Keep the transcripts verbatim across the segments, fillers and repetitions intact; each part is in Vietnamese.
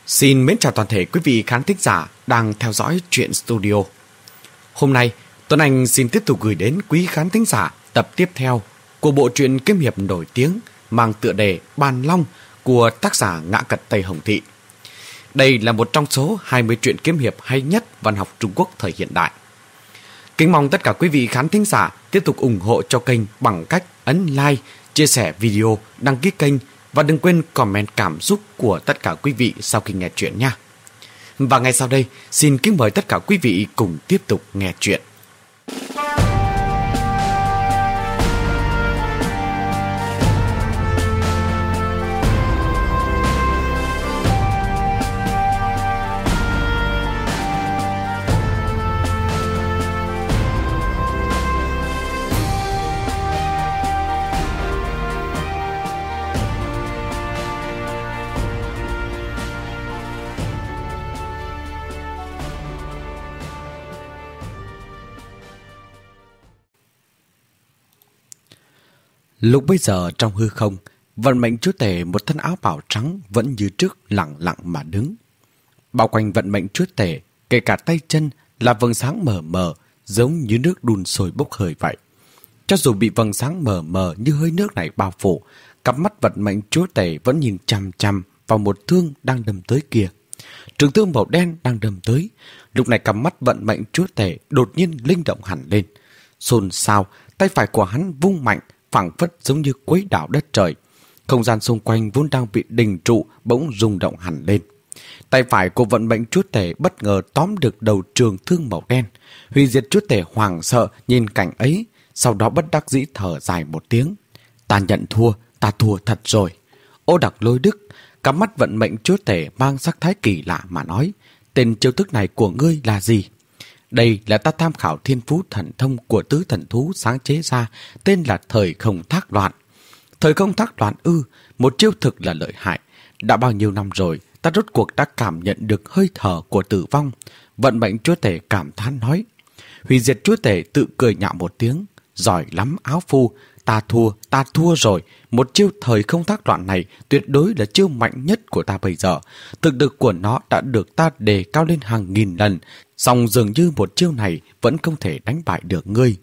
Xin mến chào toàn thể quý vị khán thính giả đang theo dõi Truyện Studio. Hôm nay, Tuấn Anh xin tiếp tục gửi đến quý khán thính giả tập tiếp theo của bộ truyện kiếm hiệp nổi tiếng mang tựa đề Bàn Long của tác giả Ngã Cật Tây Hồng Thị. Đây là một trong số hai mươi truyện kiếm hiệp hay nhất văn học Trung Quốc thời hiện đại. Kính mong tất cả quý vị khán thính giả tiếp tục ủng hộ cho kênh bằng cách ấn like, chia sẻ video, đăng ký kênh và đừng quên comment cảm xúc của tất cả quý vị sau khi nghe chuyện nha. Và ngay sau đây, xin kính mời tất cả quý vị cùng tiếp tục nghe chuyện. Lúc bây giờ trong hư không, vận mệnh chúa tể một thân áo bào trắng vẫn như trước lặng lặng mà đứng. Bao quanh vận mệnh chúa tể, kể cả tay chân là vầng sáng mờ mờ, giống như nước đun sôi bốc hơi vậy. Cho dù bị vầng sáng mờ mờ như hơi nước này bao phủ, cặp mắt vận mệnh chúa tể vẫn nhìn chằm chằm vào một thương đang đâm tới kia. Trường thương màu đen đang đâm tới. Lúc này cặp mắt vận mệnh chúa tể đột nhiên linh động hẳn lên. Xôn xao, tay phải của hắn vung mạnh, phảng phất giống như quấy đảo đất trời. Không gian xung quanh vốn đang bị đình trụ bỗng rung động hẳn lên. Tay phải của vận mệnh chúa tể bất ngờ tóm được đầu trường thương màu đen. Hủy diệt chúa tể hoảng sợ nhìn cảnh ấy, sau đó bất đắc dĩ thở dài một tiếng. Ta nhận thua, ta thua thật rồi. Ô Đặc Lôi Đức, cặp mắt vận mệnh chúa tể mang sắc thái kỳ lạ mà nói, tên chiêu thức này của ngươi là gì? Đây là ta tham khảo thiên phú thần thông của tứ thần thú sáng chế ra, tên là thời không thác loạn. Thời không thác loạn ư, một chiêu thực là lợi hại. Đã bao nhiêu năm rồi, ta rốt cuộc đã cảm nhận được hơi thở của tử vong. Vận mệnh chúa tể cảm thán nói. Hủy diệt chúa tể tự cười nhạo một tiếng. Giỏi lắm áo phu, ta thua, ta thua rồi. Một chiêu thời không thác loạn này tuyệt đối là chiêu mạnh nhất của ta bây giờ. Thực lực của nó đã được ta đề cao lên hàng nghìn lần. Song dường như một chiêu này vẫn không thể đánh bại được ngươi.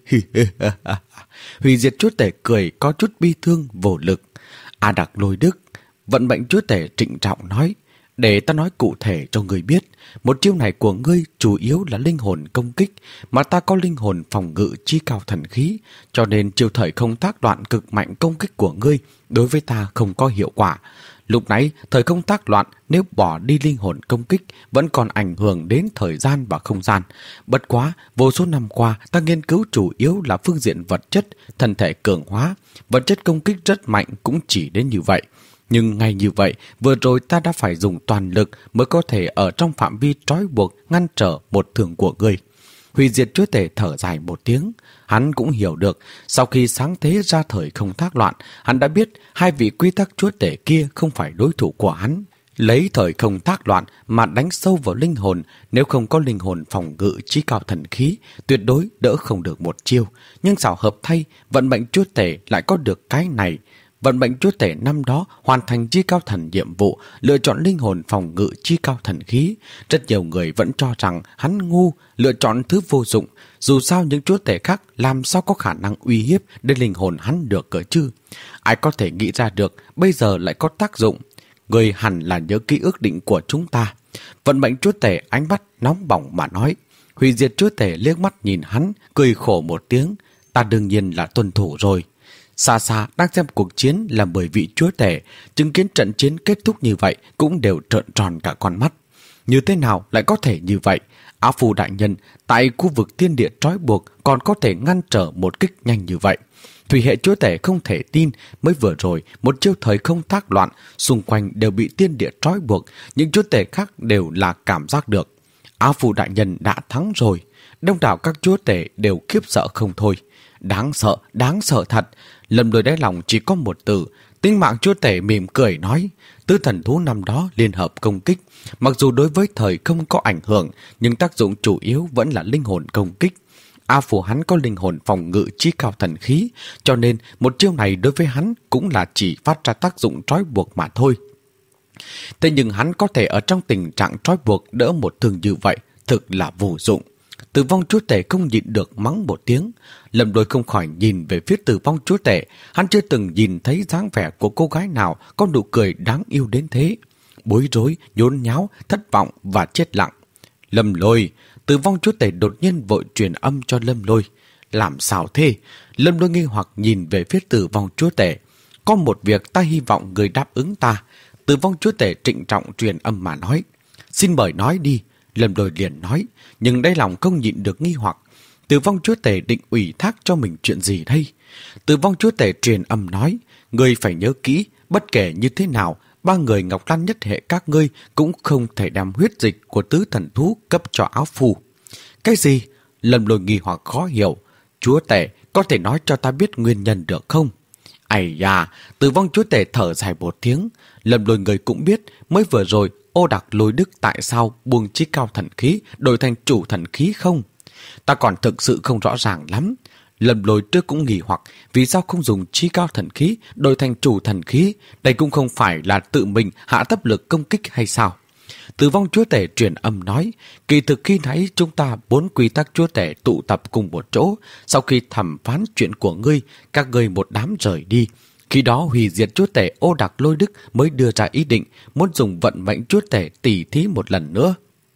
Hủy diệt chúa tể cười có chút bi thương vô lực. A Đặc Lôi Đức, vận mệnh chúa tể trịnh trọng nói. Để ta nói cụ thể cho ngươi biết, một chiêu này của ngươi chủ yếu là linh hồn công kích, mà ta có linh hồn phòng ngự chi cao thần khí, cho nên chiêu thời không thác loạn cực mạnh công kích của ngươi đối với ta không có hiệu quả. Lúc nãy, thời không thác loạn nếu bỏ đi linh hồn công kích vẫn còn ảnh hưởng đến thời gian và không gian. Bất quá, vô số năm qua ta nghiên cứu chủ yếu là phương diện vật chất, thân thể cường hóa, vật chất công kích rất mạnh cũng chỉ đến như vậy. Nhưng ngay như vậy, vừa rồi ta đã phải dùng toàn lực mới có thể ở trong phạm vi trói buộc ngăn trở một thương của ngươi. Hủy diệt chúa tể thở dài một tiếng. Hắn cũng hiểu được, sau khi sáng thế ra thời không thác loạn, hắn đã biết hai vị quy tắc chúa tể kia không phải đối thủ của hắn. Lấy thời không thác loạn mà đánh sâu vào linh hồn, nếu không có linh hồn phòng ngự chí cao thần khí, tuyệt đối đỡ không được một chiêu. Nhưng xảo hợp thay, vận mệnh chúa tể lại có được cái này. Vận mệnh chúa tể năm đó hoàn thành chi cao thần nhiệm vụ, lựa chọn linh hồn phòng ngự chi cao thần khí. Rất nhiều người vẫn cho rằng hắn ngu, lựa chọn thứ vô dụng. Dù sao những chúa tể khác làm sao có khả năng uy hiếp đến linh hồn hắn được cơ chứ? Ai có thể nghĩ ra được bây giờ lại có tác dụng? Người hẳn là nhớ ký ước định của chúng ta. Vận mệnh chúa tể ánh mắt nóng bỏng mà nói. Hủy diệt chúa tể liếc mắt nhìn hắn, cười khổ một tiếng. Ta đương nhiên là tuân thủ rồi. Xa xa đang xem cuộc chiến là mười vị chúa tể, chứng kiến trận chiến kết thúc như vậy cũng đều trợn tròn cả con mắt. Như thế nào lại có thể như vậy? Áo phù đại nhân tại khu vực thiên địa trói buộc còn có thể ngăn trở một kích nhanh như vậy. Thủy hệ chúa tể không thể tin, mới vừa rồi một chiêu thời không thác loạn, xung quanh đều bị thiên địa trói buộc, những chúa tể khác đều là cảm giác được. Áo phù đại nhân đã thắng rồi. Đông đảo các chúa tể đều khiếp sợ không thôi. Đáng sợ, đáng sợ thật. Lâm Lôi đáy lòng chỉ có một từ. Tinh mạng chúa tể mỉm cười nói. Tứ thần thú năm đó liên hợp công kích. Mặc dù đối với thời không có ảnh hưởng, nhưng tác dụng chủ yếu vẫn là linh hồn công kích. A Phủ hắn có linh hồn phòng ngự chí cao thần khí, cho nên một chiêu này đối với hắn cũng là chỉ phát ra tác dụng trói buộc mà thôi. Thế nhưng hắn có thể ở trong tình trạng trói buộc đỡ một thương như vậy, thực là vô dụng. Tử vong chúa tể không nhịn được mắng một tiếng. Lâm Lôi không khỏi nhìn về phía tử vong chúa tể. Hắn chưa từng nhìn thấy dáng vẻ của cô gái nào có nụ cười đáng yêu đến thế. Bối rối, nhốn nháo, thất vọng và chết lặng. Lâm Lôi, tử vong chúa tể đột nhiên vội truyền âm cho Lâm Lôi. Làm sao thế? Lâm Lôi nghi hoặc nhìn về phía tử vong chúa tể. Có một việc ta hy vọng người đáp ứng ta. Tử vong chúa tể trịnh trọng truyền âm mà nói. Xin mời nói đi. Lâm Lôi liền nói, nhưng đáy lòng không nhịn được nghi hoặc. Tử vong chúa tể định ủy thác cho mình chuyện gì đây? Tử vong chúa tể truyền âm nói, ngươi phải nhớ kỹ, bất kể như thế nào, ba người Ngọc Lan nhất hệ các ngươi cũng không thể đem huyết dịch của tứ thần thú cấp cho áo phu. Cái gì? Lâm Lôi nghi hoặc khó hiểu. Chúa tể, có thể nói cho ta biết nguyên nhân được không? Ây da, tử vong chúa tể thở dài một tiếng. Lâm Lôi người cũng biết, mới vừa rồi Ô Đặc Lôi Đức tại sao buông chí cao thần khí đổi thành chủ thần khí không? Ta còn thực sự không rõ ràng lắm. Lâm Lôi trước cũng nghi hoặc vì sao không dùng chí cao thần khí đổi thành chủ thần khí. Đây cũng không phải là tự mình hạ thấp lực công kích hay sao? Tử vong chúa tể truyền âm nói, kỳ thực khi nãy chúng ta bốn quy tắc chúa tể tụ tập cùng một chỗ. Sau khi thẩm phán chuyện của ngươi, các ngươi một đám rời đi. Khi đó hủy diệt chúa tể Ô Đặc Lôi Đức mới đưa ra ý định muốn dùng vận mệnh chúa tể tỉ thí một lần nữa.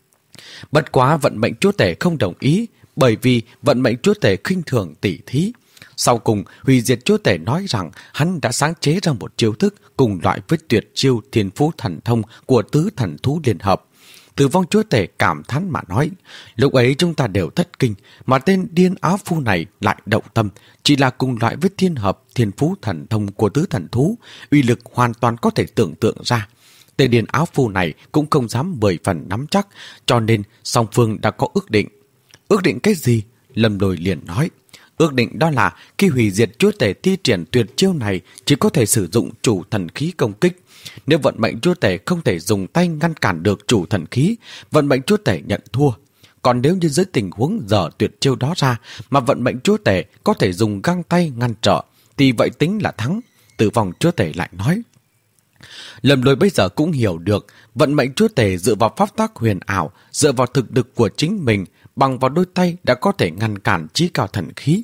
Bất quá vận mệnh chúa tể không đồng ý, bởi vì vận mệnh chúa tể khinh thường tỉ thí. Sau cùng, hủy diệt chúa tể nói rằng hắn đã sáng chế ra một chiêu thức cùng loại với tuyệt chiêu thiên phú thần thông của tứ thần thú liên hợp. Tử vong chúa tể cảm thán mà nói, lúc ấy chúng ta đều thất kinh, mà tên điên áo phu này lại động tâm, chỉ là cùng loại với thiên hợp thiên phú thần thông của tứ thần thú, uy lực hoàn toàn có thể tưởng tượng ra. Tên điên áo phu này cũng không dám mười phần nắm chắc, cho nên song phương đã có ước định. Ước định cái gì? Lâm Lôi liền nói. Ước định đó là khi hủy diệt chúa tể thi triển tuyệt chiêu này chỉ có thể sử dụng chủ thần khí công kích. Nếu vận mệnh chúa tể không thể dùng tay ngăn cản được chủ thần khí, vận mệnh chúa tể nhận thua. Còn nếu như dưới tình huống dở tuyệt chiêu đó ra mà vận mệnh chúa tể có thể dùng găng tay ngăn trở, thì vậy tính là thắng. Tử vong chúa tể lại nói. Lâm Lôi bây giờ cũng hiểu được vận mệnh chúa tể dựa vào pháp tác huyền ảo, dựa vào thực lực của chính mình, bằng vào đôi tay đã có thể ngăn cản chí cao thần khí.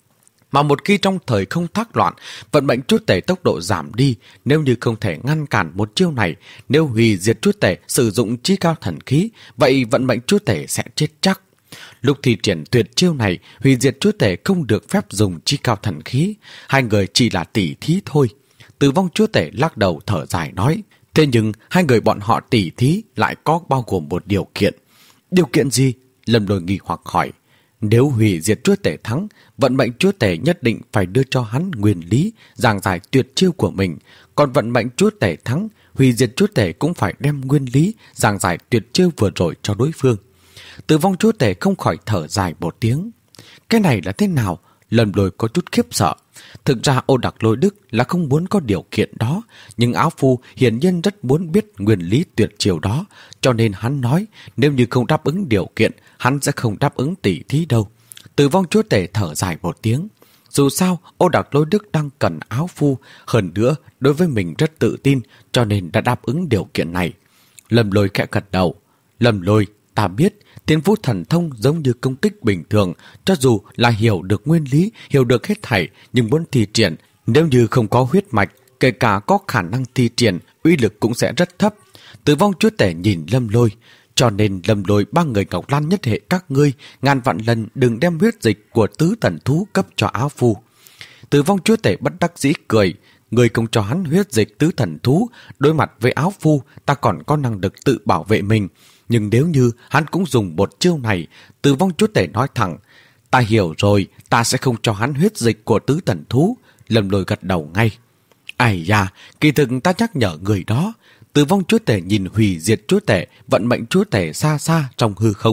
Mà một khi trong thời không thác loạn, vận mệnh chúa tể tốc độ giảm đi, nếu như không thể ngăn cản một chiêu này, nếu hủy diệt chúa tể sử dụng chí cao thần khí, vậy vận mệnh chúa tể sẽ chết chắc. Lúc thi triển tuyệt chiêu này, hủy diệt chúa tể không được phép dùng chí cao thần khí, hai người chỉ là tỉ thí thôi. Tử vong chúa tể lắc đầu thở dài nói, thế nhưng hai người bọn họ tỉ thí lại có bao gồm một điều kiện. Điều kiện gì? Lâm Lôi nghi hoặc hỏi. Nếu hủy diệt chúa tể thắng, vận mệnh chúa tể nhất định phải đưa cho hắn nguyên lý, giảng giải tuyệt chiêu của mình. Còn vận mệnh chúa tể thắng, hủy diệt chúa tể cũng phải đem nguyên lý, giảng giải tuyệt chiêu vừa rồi cho đối phương. Tử vong chúa tể không khỏi thở dài một tiếng. Cái này là thế nào? Lâm Lôi có chút khiếp sợ. Thực ra Ô Đặc Lôi Đức là không muốn có điều kiện đó, nhưng áo phu hiển nhiên rất muốn biết nguyên lý tuyệt chiêu đó, cho nên hắn nói nếu như không đáp ứng điều kiện, hắn sẽ không đáp ứng tỉ thí đâu. Tử vong chúa tể thở dài một tiếng. Dù sao, Ô Đặc Lôi Đức đang cần áo phu, hơn nữa đối với mình rất tự tin, cho nên đã đáp ứng điều kiện này. Lâm Lôi khẽ gật đầu. Lâm Lôi, ta biết thiên phú thần thông giống như công kích bình thường, cho dù là hiểu được nguyên lý, hiểu được hết thảy, nhưng muốn thi triển, nếu như không có huyết mạch, kể cả có khả năng thi triển, uy lực cũng sẽ rất thấp. Tử vong chúa tể nhìn Lâm Lôi, cho nên Lâm Lôi ba người Ngọc Lan nhất hệ các ngươi ngàn vạn lần đừng đem huyết dịch của tứ thần thú cấp cho áo phu. Tử vong chúa tể bất đắc dĩ cười, người không cho hắn huyết dịch tứ thần thú, đối mặt với áo phu ta còn có năng lực tự bảo vệ mình. Nhưng nếu như hắn cũng dùng một chiêu này, Tử vong chúa tể nói thẳng, ta hiểu rồi, ta sẽ không cho hắn huyết dịch của tứ thần thú. Lâm Lôi gật đầu ngay. Ai da, kỳ thực ta nhắc nhở người đó. Tử vong chúa tể nhìn hủy diệt chúa tể, vận mệnh chúa tể xa xa trong hư không.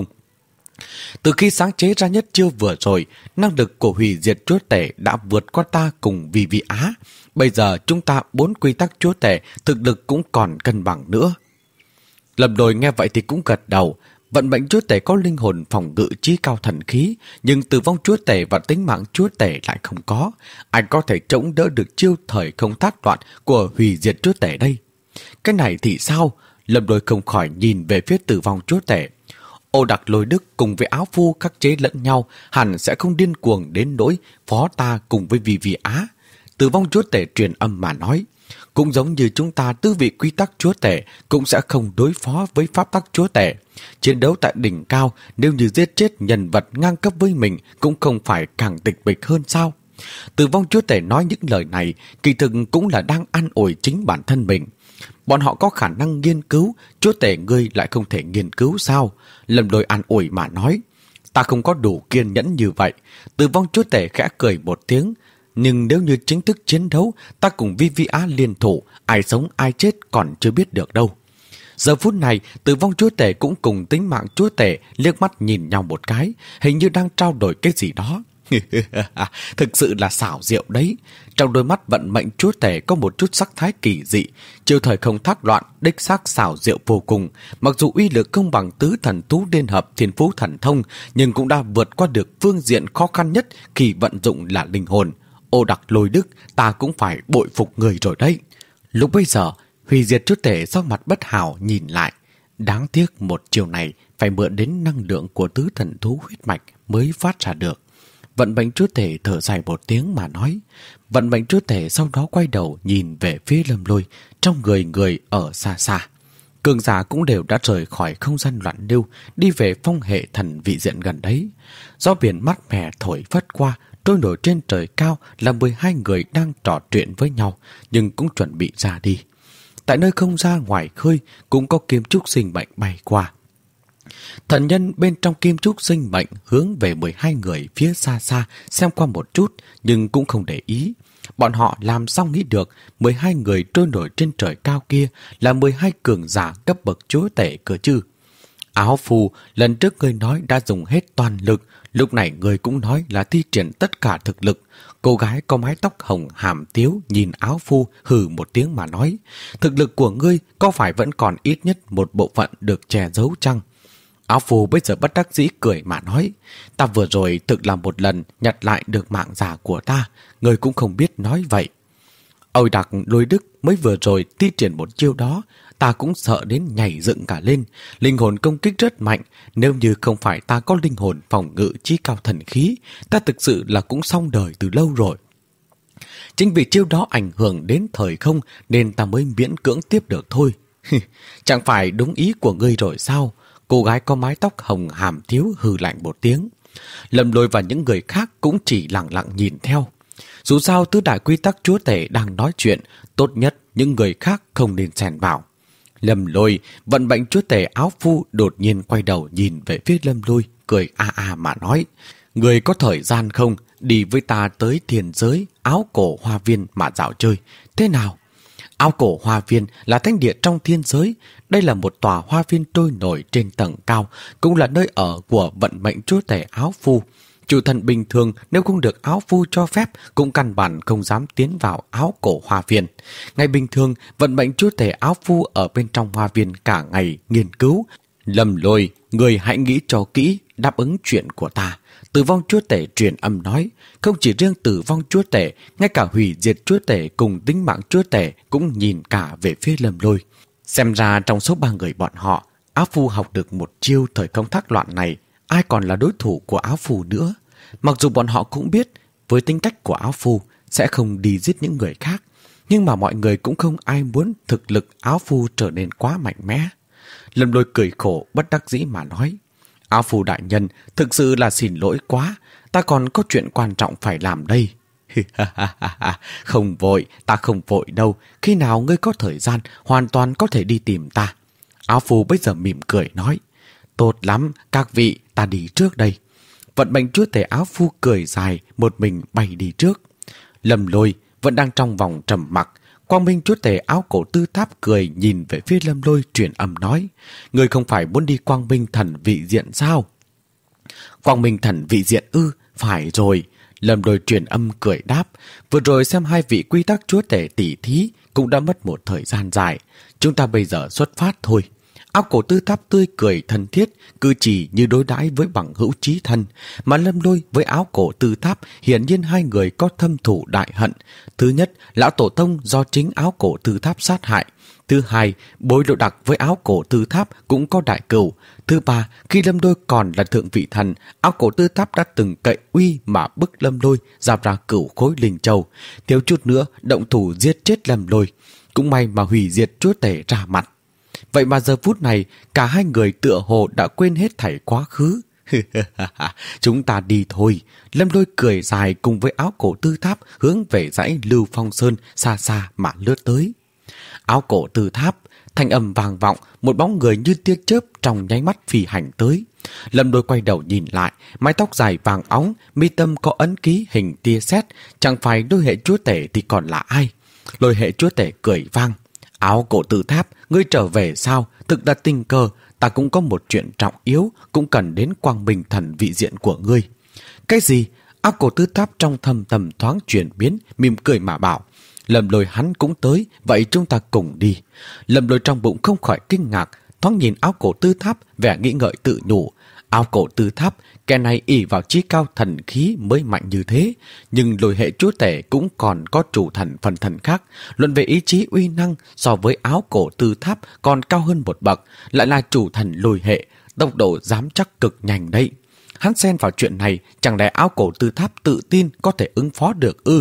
Từ khi sáng chế ra nhất chiêu vừa rồi, năng lực của hủy diệt chúa tể đã vượt qua ta cùng Vi Vi Á. Bây giờ chúng ta bốn quy tắc chúa tể, thực lực cũng còn cân bằng nữa. Lâm Lôi nghe vậy thì cũng gật đầu. Vận mệnh chúa tể có linh hồn phòng ngự chí cao thần khí, nhưng tử vong chúa tể và tính mạng chúa tể lại không có. Anh có thể chống đỡ được chiêu thời không thác loạn của hủy diệt chúa tể đây? Cái này thì sao? Lâm Lôi không khỏi nhìn về phía Tử Vong Chúa Tể. Ô Đặc Lôi Đức cùng với áo phu khắc chế lẫn nhau, hẳn sẽ không điên cuồng đến nỗi phó ta cùng với Vi Vi Á. Tử Vong Chúa Tể truyền âm mà nói. Cũng giống như chúng ta tứ vị quy tắc chúa tể cũng sẽ không đối phó với pháp tắc chúa tể. Chiến đấu tại đỉnh cao, nếu như giết chết nhân vật ngang cấp với mình cũng không phải càng tịch mịch hơn sao? Tử Vong Chúa Tể nói những lời này kỳ thực cũng là đang an ủi chính bản thân mình. Bọn họ có khả năng nghiên cứu, chúa tể ngươi lại không thể nghiên cứu sao? Lâm Lôi an ủi mà nói. Ta không có đủ kiên nhẫn như vậy. Tử Vong Chúa Tể khẽ cười một tiếng. Nhưng nếu như chính thức chiến đấu, ta cùng Vi Vi Á liên thủ, ai sống ai chết còn chưa biết được đâu. Giờ phút này, Tử Vong Chúa Tể cũng cùng tính mạng chúa tể liếc mắt nhìn nhau một cái, hình như đang trao đổi cái gì đó. Thực sự là xảo diệu đấy. Trong đôi mắt vận mệnh chúa tể có một chút sắc thái kỳ dị, chiều thời không thác loạn, đích xác xảo diệu vô cùng. Mặc dù uy lực không bằng tứ thần thú liên hợp thiên phú thần thông, nhưng cũng đã vượt qua được phương diện khó khăn nhất khi vận dụng là linh hồn. Ô Đặc Lôi Đức, ta cũng phải bội phục người rồi đấy. Lúc bây giờ, hủy diệt chúa tể sau mặt bất hảo nhìn lại. Đáng tiếc một chiều này phải mượn đến năng lượng của tứ thần thú huyết mạch mới phát ra được. Vận mệnh chúa tể thở dài một tiếng mà nói. Vận mệnh chúa tể sau đó quay đầu nhìn về phía Lâm Lôi, trong người người ở xa xa. Cường giả cũng đều đã rời khỏi không gian loạn lưu, đi về phong hệ thần vị diện gần đấy. Gió biển mát mẻ thổi phất qua, trôi nổi trên trời cao là mười hai người đang trò chuyện với nhau, nhưng cũng chuẩn bị ra đi. Tại nơi không gian ngoài khơi cũng có kim trúc sinh mệnh bay qua. Thần nhân bên trong kim trúc sinh mệnh hướng về mười hai người phía xa xa xem qua một chút, nhưng cũng không để ý. Bọn họ làm sao nghĩ được mười hai người trôi nổi trên trời cao kia là mười hai cường giả cấp bậc chúa tể cơ chứ. Áo phù, lần trước ngươi nói đã dùng hết toàn lực, lúc này ngươi cũng nói là thi triển tất cả thực lực. Cô gái có mái tóc hồng hàm tiếu nhìn áo phu hừ một tiếng mà nói. Thực lực của ngươi có phải vẫn còn ít nhất một bộ phận được che giấu chăng? Áo phù bây giờ bất đắc dĩ cười mà nói. Ta vừa rồi thực làm một lần nhặt lại được mạng giả của ta, ngươi cũng không biết nói vậy. Ôi Đặc Lôi Đức mới vừa rồi thi triển một chiêu đó, ta cũng sợ đến nhảy dựng cả lên. Linh hồn công kích rất mạnh, nếu như không phải ta có linh hồn phòng ngự chí cao thần khí, ta thực sự là cũng xong đời từ lâu rồi. Chính vì chiêu đó ảnh hưởng đến thời không nên ta mới miễn cưỡng tiếp được thôi. Chẳng phải đúng ý của ngươi rồi sao? Cô gái có mái tóc hồng hàm thiếu hừ lạnh một tiếng. Lâm Lôi và những người khác cũng chỉ lặng lặng nhìn theo. Dù sao tứ đại quy tắc chúa tể đang nói chuyện, tốt nhất những người khác không nên xen vào. Lâm Lôi, vận mệnh chúa tể áo phu đột nhiên quay đầu nhìn về phía Lâm Lôi, cười a a mà nói. Người có thời gian không? Đi với ta tới thiên giới áo cổ hoa viên mà dạo chơi. Thế nào? Áo cổ hoa viên là thánh địa trong thiên giới. Đây là một tòa hoa viên trôi nổi trên tầng cao, cũng là nơi ở của vận mệnh chúa tể áo phu. Chủ thần bình thường nếu không được áo phu cho phép cũng căn bản không dám tiến vào áo cổ hoa viên. Ngày bình thường, vận mệnh chúa tể áo phu ở bên trong hoa viên cả ngày nghiên cứu. Lâm Lôi, người hãy nghĩ cho kỹ, đáp ứng chuyện của ta. Tử Vong chúa tể truyền âm nói, không chỉ riêng Tử Vong chúa tể, ngay cả hủy diệt chúa tể cùng tính mạng chúa tể cũng nhìn cả về phía Lâm Lôi. Xem ra trong số ba người bọn họ, áo phu học được một chiêu thời không thác loạn này, ai còn là đối thủ của áo phu nữa. Mặc dù bọn họ cũng biết với tính cách của áo phu sẽ không đi giết những người khác, nhưng mà mọi người cũng không ai muốn thực lực áo phu trở nên quá mạnh mẽ. Lâm Lôi cười khổ bất đắc dĩ mà nói, áo phu đại nhân, thực sự là xin lỗi quá, ta còn có chuyện quan trọng phải làm đây. Không vội, ta không vội đâu, khi nào ngươi có thời gian hoàn toàn có thể đi tìm ta. Áo phu bây giờ mỉm cười nói, tốt lắm, các vị, ta đi trước đây. Vận mệnh chúa tể áo phu cười dài, một mình bay đi trước. Lâm Lôi vẫn đang trong vòng trầm mặc. Quang Minh chúa tể áo cổ tư tháp cười nhìn về phía Lâm Lôi truyền âm nói, người không phải muốn đi Quang Minh thần vị diện sao? Quang Minh thần vị diện ư? Phải rồi. Lâm Lôi truyền âm cười đáp, vừa rồi xem hai vị quy tắc chúa tể tỷ thí cũng đã mất một thời gian dài. Chúng ta bây giờ xuất phát thôi. Áo cổ tư tháp tươi cười thân thiết, cử chỉ như đối đãi với bằng hữu chí thân, mà Lâm Lôi với áo cổ tư tháp hiển nhiên hai người có thâm thù đại hận. Thứ nhất, lão tổ tông do chính áo cổ tư tháp sát hại. Thứ hai, bối độ đặc với áo cổ tư tháp cũng có đại cửu. Thứ ba, khi Lâm Lôi còn là thượng vị thần, áo cổ tư tháp đã từng cậy uy mà bức Lâm Lôi giao ra cửu khối linh châu. Thiếu chút nữa động thủ giết chết Lâm Lôi. Cũng may mà hủy diệt chúa tể ra mặt. Vậy mà giờ phút này, cả hai người tựa hồ đã quên hết thảy quá khứ. Chúng ta đi thôi. Lâm Lôi cười dài cùng với áo cổ tư tháp hướng về dãy Lưu Phong Sơn xa xa mà lướt tới. Áo cổ tư tháp, thanh âm vang vọng, một bóng người như tia chớp trong nháy mắt phi hành tới. Lâm Lôi quay đầu nhìn lại, mái tóc dài vàng óng, mi tâm có ấn ký hình tia sét, chẳng phải Lôi hệ chúa tể thì còn là ai? Lôi hệ chúa tể cười vang. Áo cổ tư tháp, ngươi trở về sao? Thực là tình cờ, ta cũng có một chuyện trọng yếu, cũng cần đến Quang Minh thần vị diện của ngươi. Cái gì? Áo cổ tư tháp trong thầm thầm thoáng chuyển biến, mỉm cười mà bảo. Lâm Lôi hắn cũng tới, vậy chúng ta cùng đi. Lâm Lôi trong bụng không khỏi kinh ngạc, thoáng nhìn áo cổ tư tháp, vẻ nghĩ ngợi tự nhủ. Áo cổ tư tháp, kẻ này ỷ vào chí cao thần khí mới mạnh như thế, nhưng Lôi hệ chúa tể cũng còn có chủ thần phần thần khác. Luận về ý chí uy năng, so với áo cổ tư tháp còn cao hơn một bậc, lại là chủ thần Lôi hệ, tốc độ dám chắc cực nhanh đấy. Hắn xen vào chuyện này, chẳng lẽ áo cổ tư tháp tự tin có thể ứng phó được ư?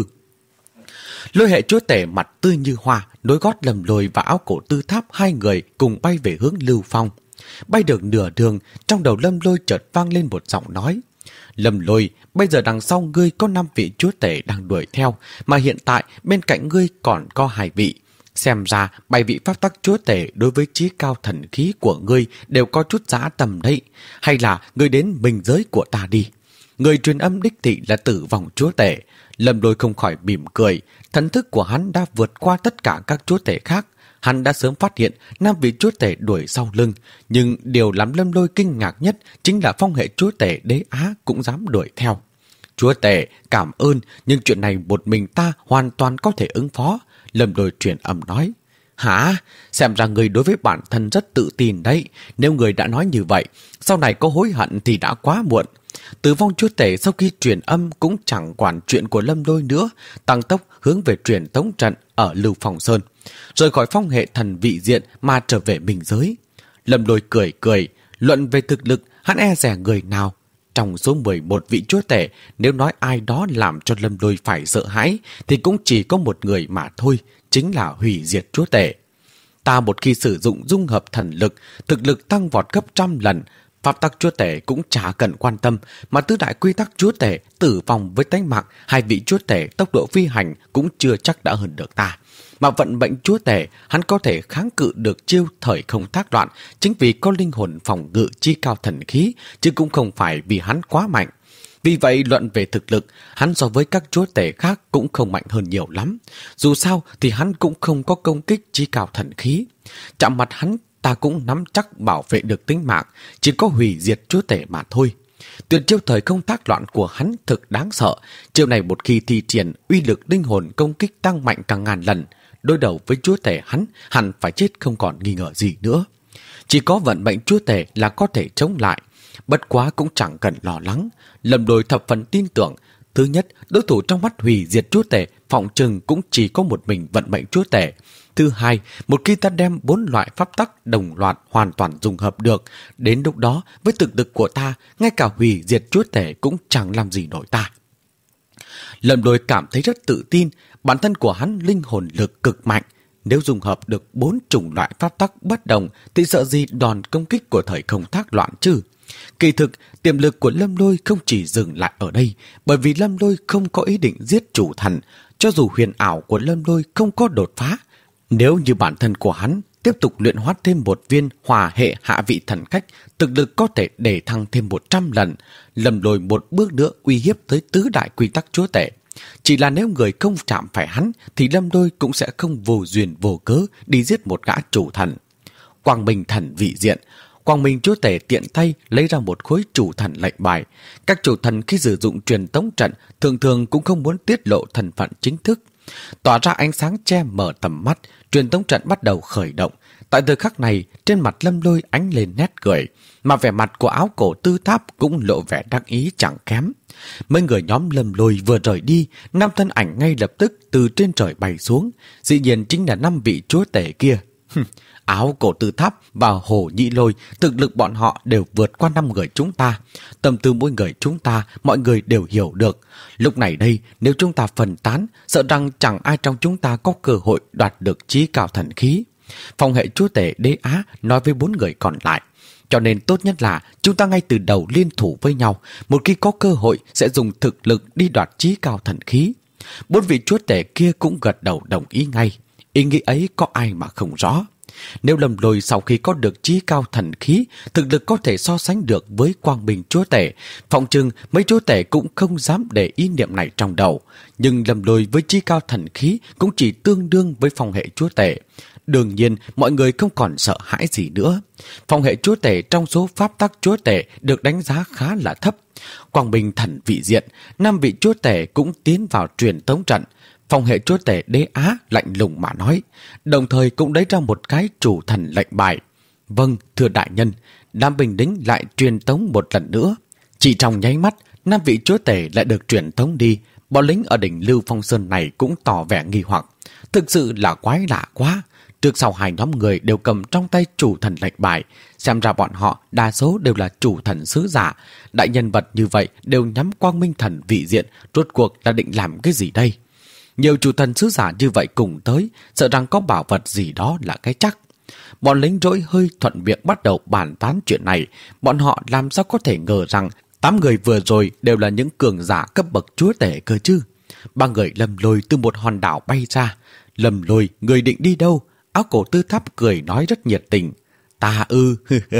Lôi hệ chúa tể mặt tươi như hoa, nối gót Lâm Lôi và áo cổ tư tháp hai người cùng bay về hướng Lưu Phong. Bay được nửa đường, trong đầu Lâm Lôi chợt vang lên một giọng nói. Lâm Lôi, bây giờ đằng sau ngươi có năm vị chúa tể đang đuổi theo, mà hiện tại bên cạnh ngươi còn có hai vị. Xem ra bảy vị pháp tắc chúa tể đối với chí cao thần khí của ngươi đều có chút dã tầm đấy. Hay là ngươi đến minh giới của ta đi. Người truyền âm đích thị là Tử Vong chúa tể. Lâm Lôi không khỏi mỉm cười. Thần thức của hắn đã vượt qua tất cả các chúa tể khác. Hắn đã sớm phát hiện năm vị chúa tể đuổi sau lưng. Nhưng điều làm Lâm Lôi kinh ngạc nhất chính là phong hệ chúa tể Đế Á cũng dám đuổi theo. Chúa tể, cảm ơn, nhưng chuyện này một mình ta hoàn toàn có thể ứng phó. Lâm Lôi truyền âm nói. Hả? Xem ra người đối với bản thân rất tự tin đấy. Nếu người đã nói như vậy, sau này có hối hận thì đã quá muộn. Tử Vong chúa tể sau khi truyền âm cũng chẳng quản chuyện của Lâm Lôi nữa, tăng tốc hướng về truyền tống trận ở Lưu Phong Sơn, rời khỏi phong hệ thần vị diện mà trở về minh giới. Lâm Lôi cười cười, luận về thực lực, hắn e dè người nào. Trong số mười một vị chúa tể, nếu nói ai đó làm cho Lâm Lôi phải sợ hãi, thì cũng chỉ có một người mà thôi, chính là hủy diệt chúa tể. Ta một khi sử dụng dung hợp thần lực, thực lực tăng vọt gấp trăm lần, pháp tắc chúa tể cũng chả cần quan tâm, mà tứ đại quy tắc chúa tể, tử vong với tánh mạng, hai vị chúa tể tốc độ phi hành cũng chưa chắc đã hơn được ta. Mà vận mệnh chúa tể, hắn có thể kháng cự được chiêu thời không thác loạn, chính vì có linh hồn phòng ngự chi cao thần khí, chứ cũng không phải vì hắn quá mạnh. Vì vậy, luận về thực lực, hắn so với các chúa tể khác cũng không mạnh hơn nhiều lắm. Dù sao thì hắn cũng không có công kích chi cao thần khí. Chạm mặt hắn, ta cũng nắm chắc bảo vệ được tính mạng, chỉ có hủy diệt chúa tể mà thôi. Tuyệt chiêu thời không thác loạn của hắn thực đáng sợ. Chiêu này một khi thi triển, uy lực linh hồn công kích tăng mạnh cả ngàn lần. Đối đầu với chúa tể hắn, hẳn phải chết không còn nghi ngờ gì nữa. Chỉ có vận mệnh chúa tể là có thể chống lại. Bất quá cũng chẳng cần lo lắng. Lâm Lôi thập phần tin tưởng. Thứ nhất, đối thủ trong mắt hủy diệt chúa tể phỏng chừng cũng chỉ có một mình vận mệnh chúa tể. Thứ hai, một khi ta đem bốn loại pháp tắc đồng loạt hoàn toàn dùng hợp được, đến lúc đó với thực lực của ta, ngay cả hủy diệt chúa tể cũng chẳng làm gì nổi ta. Lâm Lôi cảm thấy rất tự tin, bản thân của hắn linh hồn lực cực mạnh. Nếu dùng hợp được bốn chủng loại pháp tắc bất đồng thì sợ gì đòn công kích của thời không thác loạn chứ. Kỳ thực, tiềm lực của Lâm Lôi không chỉ dừng lại ở đây, bởi vì Lâm Lôi không có ý định giết chủ thần, cho dù huyền ảo của Lâm Lôi không có đột phá. Nếu như bản thân của hắn tiếp tục luyện hóa thêm một viên hỏa hệ hạ vị thần cách, thực lực có thể để thăng thêm một trăm lần, Lâm Lôi một bước nữa uy hiếp tới tứ đại quy tắc chúa tể. Chỉ là nếu người không chạm phải hắn, thì Lâm Lôi cũng sẽ không vô duyên vô cớ đi giết một gã chủ thần. Quang Minh thần vị diện, Quang Minh chúa tể tiện tay lấy ra một khối chủ thần lệnh bài. Các chủ thần khi sử dụng truyền tống trận thường thường cũng không muốn tiết lộ thân phận chính thức. Tỏa ra ánh sáng che mở tầm mắt, truyền tống trận bắt đầu khởi động. Tại thời khắc này, trên mặt Lâm Lôi ánh lên nét cười, mà vẻ mặt của áo cổ tư tháp cũng lộ vẻ đắc ý chẳng kém. Mấy người nhóm Lâm Lôi vừa rời đi, năm thân ảnh ngay lập tức từ trên trời bay xuống, dĩ nhiên chính là năm vị chúa tể kia. Áo Cổ Tư Tháp và Hồ Nhĩ Lôi, thực lực bọn họ đều vượt qua năm người chúng ta. Tâm tư mỗi người chúng ta, mọi người đều hiểu được. Lúc này đây, nếu chúng ta phân tán, sợ rằng chẳng ai trong chúng ta có cơ hội đoạt được chí cao thần khí. Phong hệ chúa tể Đế Á nói với bốn người còn lại. Cho nên tốt nhất là chúng ta ngay từ đầu liên thủ với nhau. Một khi có cơ hội sẽ dùng thực lực đi đoạt chí cao thần khí. Bốn vị chúa tể kia cũng gật đầu đồng ý ngay. Ý nghĩ ấy có ai mà không rõ. Nếu Lâm Lôi sau khi có được chí cao thần khí, thực lực có thể so sánh được với Quang Minh chúa tể, phòng chừng mấy chúa tể cũng không dám để ý niệm này trong đầu. Nhưng Lâm Lôi với chí cao thần khí cũng chỉ tương đương với phong hệ chúa tể. Đương nhiên, mọi người không còn sợ hãi gì nữa. Phong hệ chúa tể trong số pháp tắc chúa tể được đánh giá khá là thấp. Quang Minh thần vị diện, năm vị chúa tể cũng tiến vào truyền tống trận. Phong hệ chúa tể Đế Á lạnh lùng mà nói, đồng thời cũng lấy ra một cái chủ thần lệnh bài. Vâng, thưa đại nhân, đám binh lính lại truyền tống một lần nữa. Chỉ trong nháy mắt, năm vị chúa tể lại được truyền tống đi. Bọn lính ở đỉnh Lưu Phong Sơn này cũng tỏ vẻ nghi hoặc. Thực sự là quái lạ quá. Trước sau hai nhóm người đều cầm trong tay chủ thần lệnh bài. Xem ra bọn họ đa số đều là chủ thần sứ giả. Đại nhân vật như vậy đều nhắm Quang Minh thần vị diện. Rốt cuộc là định làm cái gì đây? Nhiều chủ thần sứ giả như vậy cùng tới, sợ rằng có bảo vật gì đó là cái chắc. Bọn lính rỗi hơi thuận miệng bắt đầu bàn tán chuyện này. Bọn họ làm sao có thể ngờ rằng tám người vừa rồi đều là những cường giả cấp bậc chúa tể cơ chứ. Ba người Lâm Lôi từ một hòn đảo bay ra. Lâm Lôi, người định đi đâu? Áo Cổ Tư Tháp cười nói rất nhiệt tình. Ta ư,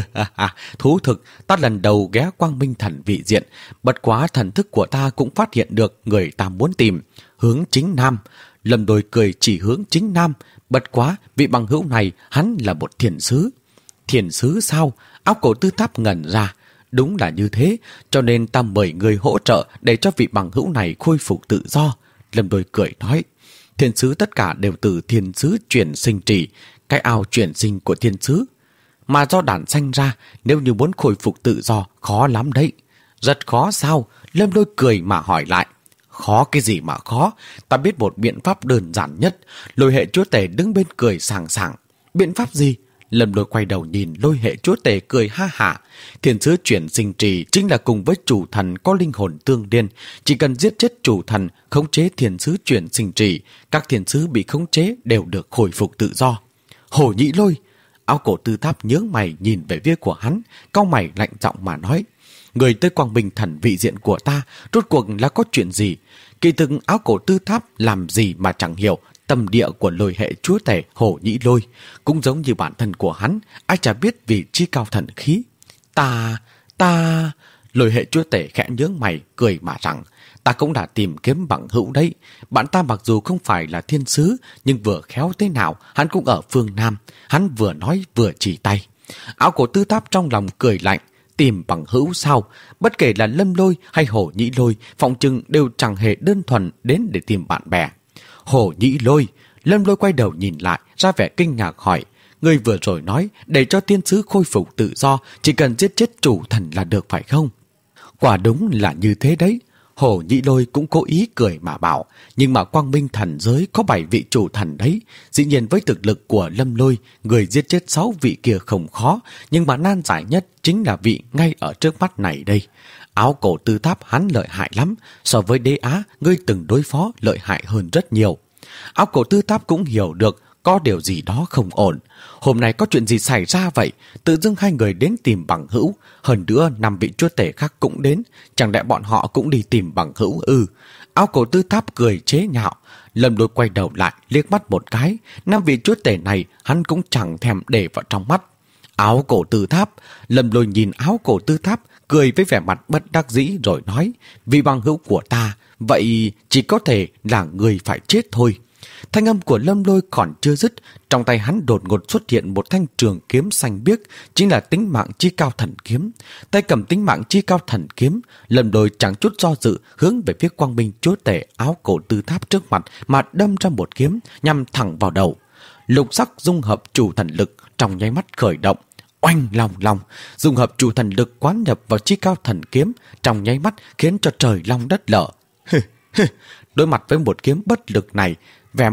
thú thực, ta lần đầu ghé Quang Minh thần vị diện, bất quá thần thức của ta cũng phát hiện được người ta muốn tìm, hướng chính nam. Lâm Lôi cười chỉ hướng chính nam, bất quá vị bằng hữu này hắn là một thiền sứ. Thiền sứ sao? Áo Cổ Tư Tháp ngẩn ra. Đúng là như thế, cho nên ta mời người hỗ trợ để cho vị bằng hữu này khôi phục tự do. Lâm Lôi cười nói. Thiên sứ tất cả đều từ thiên sứ chuyển sinh trì, cái ao chuyển sinh của thiên sứ. Mà do đản sanh ra, nếu như muốn khôi phục tự do, khó lắm đấy. Rất khó sao? Lâm Lôi cười mà hỏi lại. Khó cái gì mà khó? Ta biết một biện pháp đơn giản nhất. Lôi hệ chúa tể đứng bên cười sảng sảng. Biện pháp gì? Lâm Lôi quay đầu nhìn lôi hệ chúa tể cười ha hả. Thiên sứ chuyển sinh trì chính là cùng với chủ thần có linh hồn tương liên. Chỉ cần giết chết chủ thần, khống chế thiên sứ chuyển sinh trì, các thiên sứ bị khống chế đều được hồi phục tự do. Hổ Nhĩ Lôi! Áo Cổ Tư Tháp nhướng mày nhìn về phía của hắn, cau mày lạnh giọng mà nói. Người tới Quang Minh thần vị diện của ta, rốt cuộc là có chuyện gì? Kỳ thực Áo Cổ Tư Tháp làm gì mà chẳng hiểu tâm địa của lôi hệ chúa tể Hổ Nhĩ Lôi. Cũng giống như bản thân của hắn, ai chả biết vì chi cao thần khí. Ta, ta... Lôi hệ chúa tể khẽ nhướng mày, cười mà rằng, ta cũng đã tìm kiếm bằng hữu đấy. Bạn ta mặc dù không phải là thiên sứ, nhưng vừa khéo thế nào, hắn cũng ở phương Nam. Hắn vừa nói vừa chỉ tay. Áo Cổ Tư Tháp trong lòng cười lạnh. Tìm bằng hữu sao? Bất kể là Lâm Lôi hay Hổ Nhĩ Lôi, phỏng chừng đều chẳng hề đơn thuần đến để tìm bạn bè. Hổ Nhĩ Lôi! Lâm Lôi quay đầu nhìn lại, ra vẻ kinh ngạc hỏi. Người vừa rồi nói, để cho thiên sứ khôi phục tự do, chỉ cần giết chết chủ thần là được phải không? Quả đúng là như thế đấy. Hổ Nhĩ Lôi cũng cố ý cười mà bảo, nhưng mà Quang Minh thần giới có bảy vị chủ thần đấy. Dĩ nhiên với thực lực của Lâm Lôi, người giết chết sáu vị kia không khó, nhưng mà nan giải nhất chính là vị ngay ở trước mắt này đây. Áo Cổ Tư Tháp hắn lợi hại lắm, so với Đế Á, ngươi từng đối phó lợi hại hơn rất nhiều. Áo Cổ Tư Tháp cũng hiểu được có điều gì đó không ổn. Hôm nay có chuyện gì xảy ra vậy? Tự dưng hai người đến tìm bằng hữu. Hơn nữa năm vị chúa tể khác cũng đến. Chẳng lẽ bọn họ cũng đi tìm bằng hữu ư? Ừ. Áo Cổ Tư Tháp cười chế nhạo. Lâm Lôi quay đầu lại liếc mắt một cái. Năm vị chúa tể này hắn cũng chẳng thèm để vào trong mắt. Áo Cổ Tư Tháp. Lâm Lôi nhìn Áo Cổ Tư Tháp, cười với vẻ mặt bất đắc dĩ rồi nói. Vì bằng hữu của ta, vậy chỉ có thể là người phải chết thôi. Thanh âm của Lâm Lôi còn chưa dứt, trong tay hắn đột ngột xuất hiện một thanh trường kiếm xanh biếc, chính là tính mạng chi cao thần kiếm. Tay cầm tính mạng chi cao thần kiếm, Lâm Lôi chẳng chút do dự hướng về phía Quang Minh chúa tể Áo Cổ Tư Tháp trước mặt mà đâm ra một kiếm nhằm thẳng vào đầu. Lục sắc dung hợp chủ thần lực trong nháy mắt khởi động. Oanh lòng lòng, dung hợp chủ thần lực quán nhập vào chi cao thần kiếm trong nháy mắt khiến cho trời long đất lở. Đối mặt với một kiếm bất lực này, vẻ mặt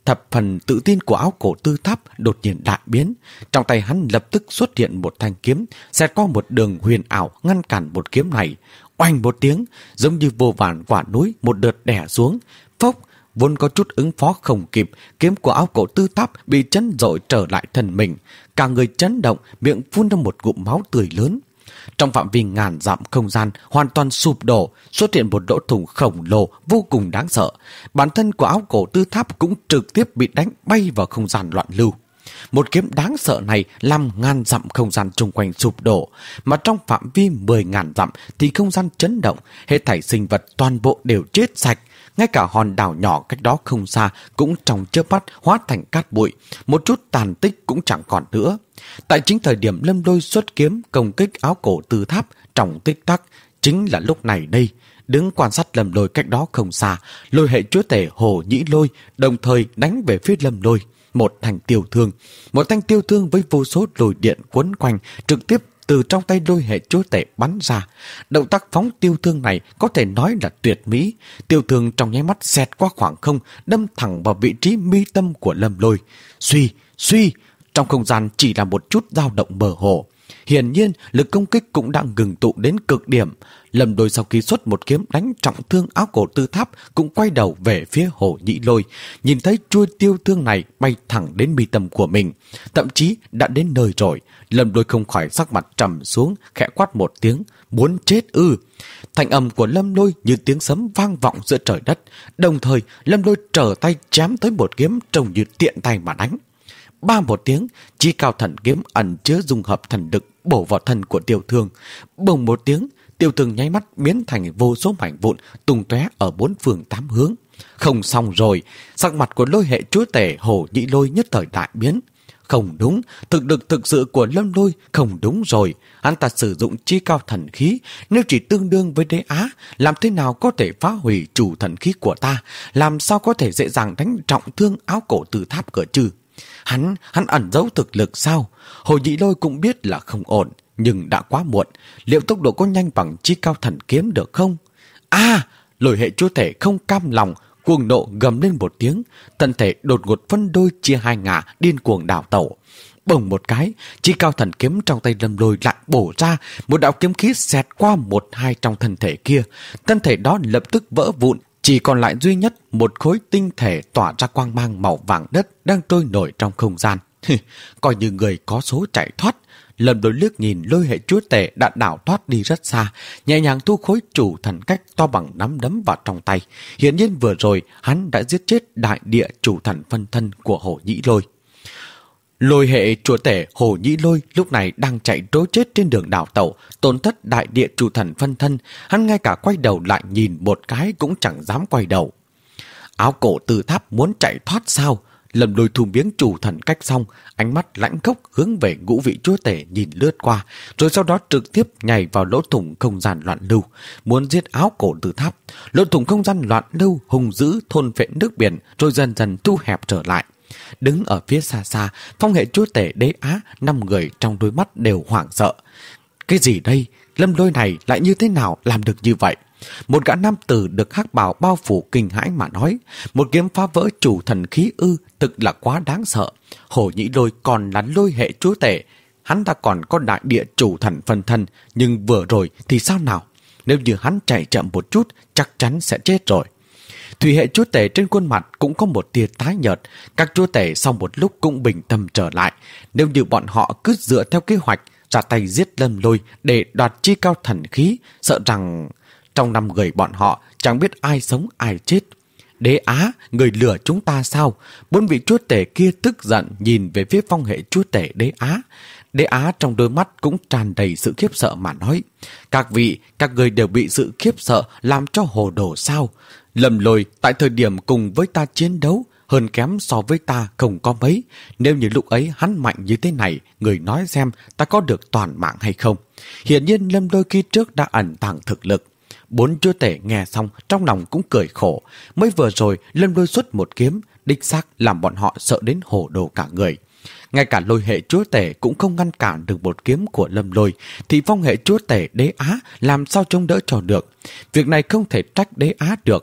thập phần tự tin của áo cổ tư tháp đột nhiên đại biến. Trong tay hắn lập tức xuất hiện một thanh kiếm, xẹt qua một đường huyền ảo ngăn cản một kiếm này. Oanh một tiếng, giống như vô vàn quả núi một đợt đè xuống. Phốc, vốn có chút ứng phó không kịp, kiếm của áo cổ tư tháp bị chấn dội trở lại thân mình. Cả người chấn động, miệng phun ra một ngụm máu tươi lớn. Trong phạm vi ngàn dặm không gian hoàn toàn sụp đổ, xuất hiện một lỗ thủng khổng lồ vô cùng đáng sợ. Bản thân của áo cổ tư tháp cũng trực tiếp bị đánh bay vào không gian loạn lưu. Một kiếm đáng sợ này làm ngàn dặm không gian xung quanh sụp đổ, mà trong phạm vi mười ngàn dặm thì không gian chấn động, hết thảy sinh vật toàn bộ đều chết sạch. Ngay cả hòn đảo nhỏ cách đó không xa cũng trong chớp mắt hóa thành cát bụi, một chút tàn tích cũng chẳng còn nữa. Tại chính thời điểm Lâm Lôi xuất kiếm công kích áo cổ tư tháp trong tích tắc, chính là lúc này đây, đứng quan sát Lâm Lôi cách đó không xa, Lôi hệ chúa tể Hồ Nhĩ Lôi đồng thời đánh về phía Lâm Lôi một thanh tiêu thương, một thanh tiêu thương với vô số lôi điện quấn quanh, trực tiếp từ trong tay Lôi hệ chúa tể bắn ra. Động tác phóng tiêu thương này có thể nói là tuyệt mỹ. Tiêu thương trong nháy mắt xẹt qua khoảng không, đâm thẳng vào vị trí mi tâm của Lâm Lôi. Suy, suy, trong không gian chỉ là một chút dao động mơ hồ. Hiển nhiên, lực công kích cũng đang ngừng tụ đến cực điểm. Lâm Lôi sau khi xuất một kiếm đánh trọng thương áo cổ tư tháp cũng quay đầu về phía Hồ Nhĩ Lôi. Nhìn thấy chuôi tiêu thương này bay thẳng đến mi tâm của mình, thậm chí đã đến nơi rồi. Lâm Lôi không khỏi sắc mặt trầm xuống, khẽ quát một tiếng, muốn chết ư. Thanh âm của Lâm Lôi như tiếng sấm vang vọng giữa trời đất. Đồng thời, Lâm Lôi trở tay chém tới một kiếm trông như tiện tay mà đánh. Ba một tiếng, Chí Cao Thần kiếm ẩn chứa dung hợp thần lực bổ vào thân của tiêu thương. Bùng một tiếng, tiêu thương nháy mắt biến thành vô số mảnh vụn tung tóe ở bốn phương tám hướng. Không xong rồi, sắc mặt của Lôi hệ chúa tể Hồ Nhĩ Lôi nhất thời đại biến. Không đúng, thực lực thực sự của Lâm Lôi không đúng rồi. Hắn ta sử dụng Chí Cao Thần khí, nếu chỉ tương đương với đế á, làm thế nào có thể phá hủy chủ thần khí của ta? Làm sao có thể dễ dàng đánh trọng thương áo cổ tư tháp cỡ chứ? Hắn, hắn ẩn giấu thực lực sao? Hồ Nhĩ Lôi cũng biết là không ổn, nhưng đã quá muộn. Liệu tốc độ có nhanh bằng Chí Cao Thần kiếm được không? À, Lôi hệ chúa tể không cam lòng, cuồng nộ gầm lên một tiếng, thân thể đột ngột phân đôi chia hai ngả, điên cuồng đảo tẩu. Bồng một cái, Chí Cao Thần kiếm trong tay Lâm Lôi lại bổ ra, một đạo kiếm khí xẹt qua một hai trong thân thể kia. Thân thể đó lập tức vỡ vụn, chỉ còn lại duy nhất một khối tinh thể tỏa ra quang mang màu vàng đất đang trôi nổi trong không gian. Coi như người có số chạy thoát. Lâm Lôi liếc nhìn Lôi hệ chúa tể đã đảo thoát đi rất xa, nhẹ nhàng thu khối chủ thần cách to bằng nắm đấm vào trong tay. Hiển nhiên vừa rồi hắn đã giết chết đại địa chủ thần phân thân của Hồ Nhĩ Lôi. Lôi hệ chúa tể Hồ Nhĩ Lôi lúc này đang chạy trối chết trên đường đảo tẩu, tổn thất đại địa chủ thần phân thân. Hắn ngay cả quay đầu lại nhìn một cái cũng chẳng dám quay đầu. Áo cổ tư tháp muốn chạy thoát sao? Lâm Lôi thu miếng chủ thần cách xong, ánh mắt lãnh khốc hướng về ngũ vị chúa tể nhìn lướt qua, rồi sau đó trực tiếp nhảy vào lỗ thủng không gian loạn lưu, muốn giết áo cổ tư tháp. Lỗ thủng không gian loạn lưu hùng dữ thôn phệ nước biển, rồi dần dần thu hẹp trở lại. Đứng ở phía xa xa, phong hệ chúa tể đế á, năm người trong đôi mắt đều hoảng sợ. Cái gì đây? Lâm Lôi này lại như thế nào làm được như vậy? Một gã nam tử được hắc bào bao phủ kinh hãi mà nói, một kiếm phá vỡ chủ thần khí ư, thực là quá đáng sợ. Hồ Nhĩ Lôi còn là Lôi hệ chúa tể, hắn ta còn có đại địa chủ thần phân thân, nhưng vừa rồi thì sao nào? Nếu như hắn chạy chậm một chút, chắc chắn sẽ chết rồi. Thủy hệ chúa tể trên khuôn mặt cũng có một tia tái nhợt. Các chúa tể sau một lúc cũng bình tâm trở lại. Nếu như bọn họ cứ dựa theo kế hoạch ra tay giết Lâm Lôi để đoạt Chí Cao Thần khí, sợ rằng trong năm người bọn họ chẳng biết ai sống ai chết. Đế á, người lừa chúng ta sao? Bốn vị chúa tể kia tức giận nhìn về phía phong hệ chúa tể đế á. Đế á trong đôi mắt cũng tràn đầy sự khiếp sợ mà nói, các vị, các người đều bị sự khiếp sợ làm cho hồ đồ sao? Lâm Lôi tại thời điểm cùng với ta chiến đấu, hơn kém so với ta không có mấy. Nếu như lúc ấy hắn mạnh như thế này, người nói xem ta có được toàn mạng hay không? Hiển nhiên Lâm Lôi khi trước đã ẩn tàng thực lực. Bốn chúa tể nghe xong trong lòng cũng cười khổ. Mới vừa rồi Lâm Lôi xuất một kiếm, đích xác làm bọn họ sợ đến hồ đồ cả người. Ngay cả Lôi hệ chúa tể cũng không ngăn cản được một kiếm của Lâm Lôi, thì phong hệ chúa tể đế á làm sao chống đỡ cho được? Việc này không thể trách đế á được.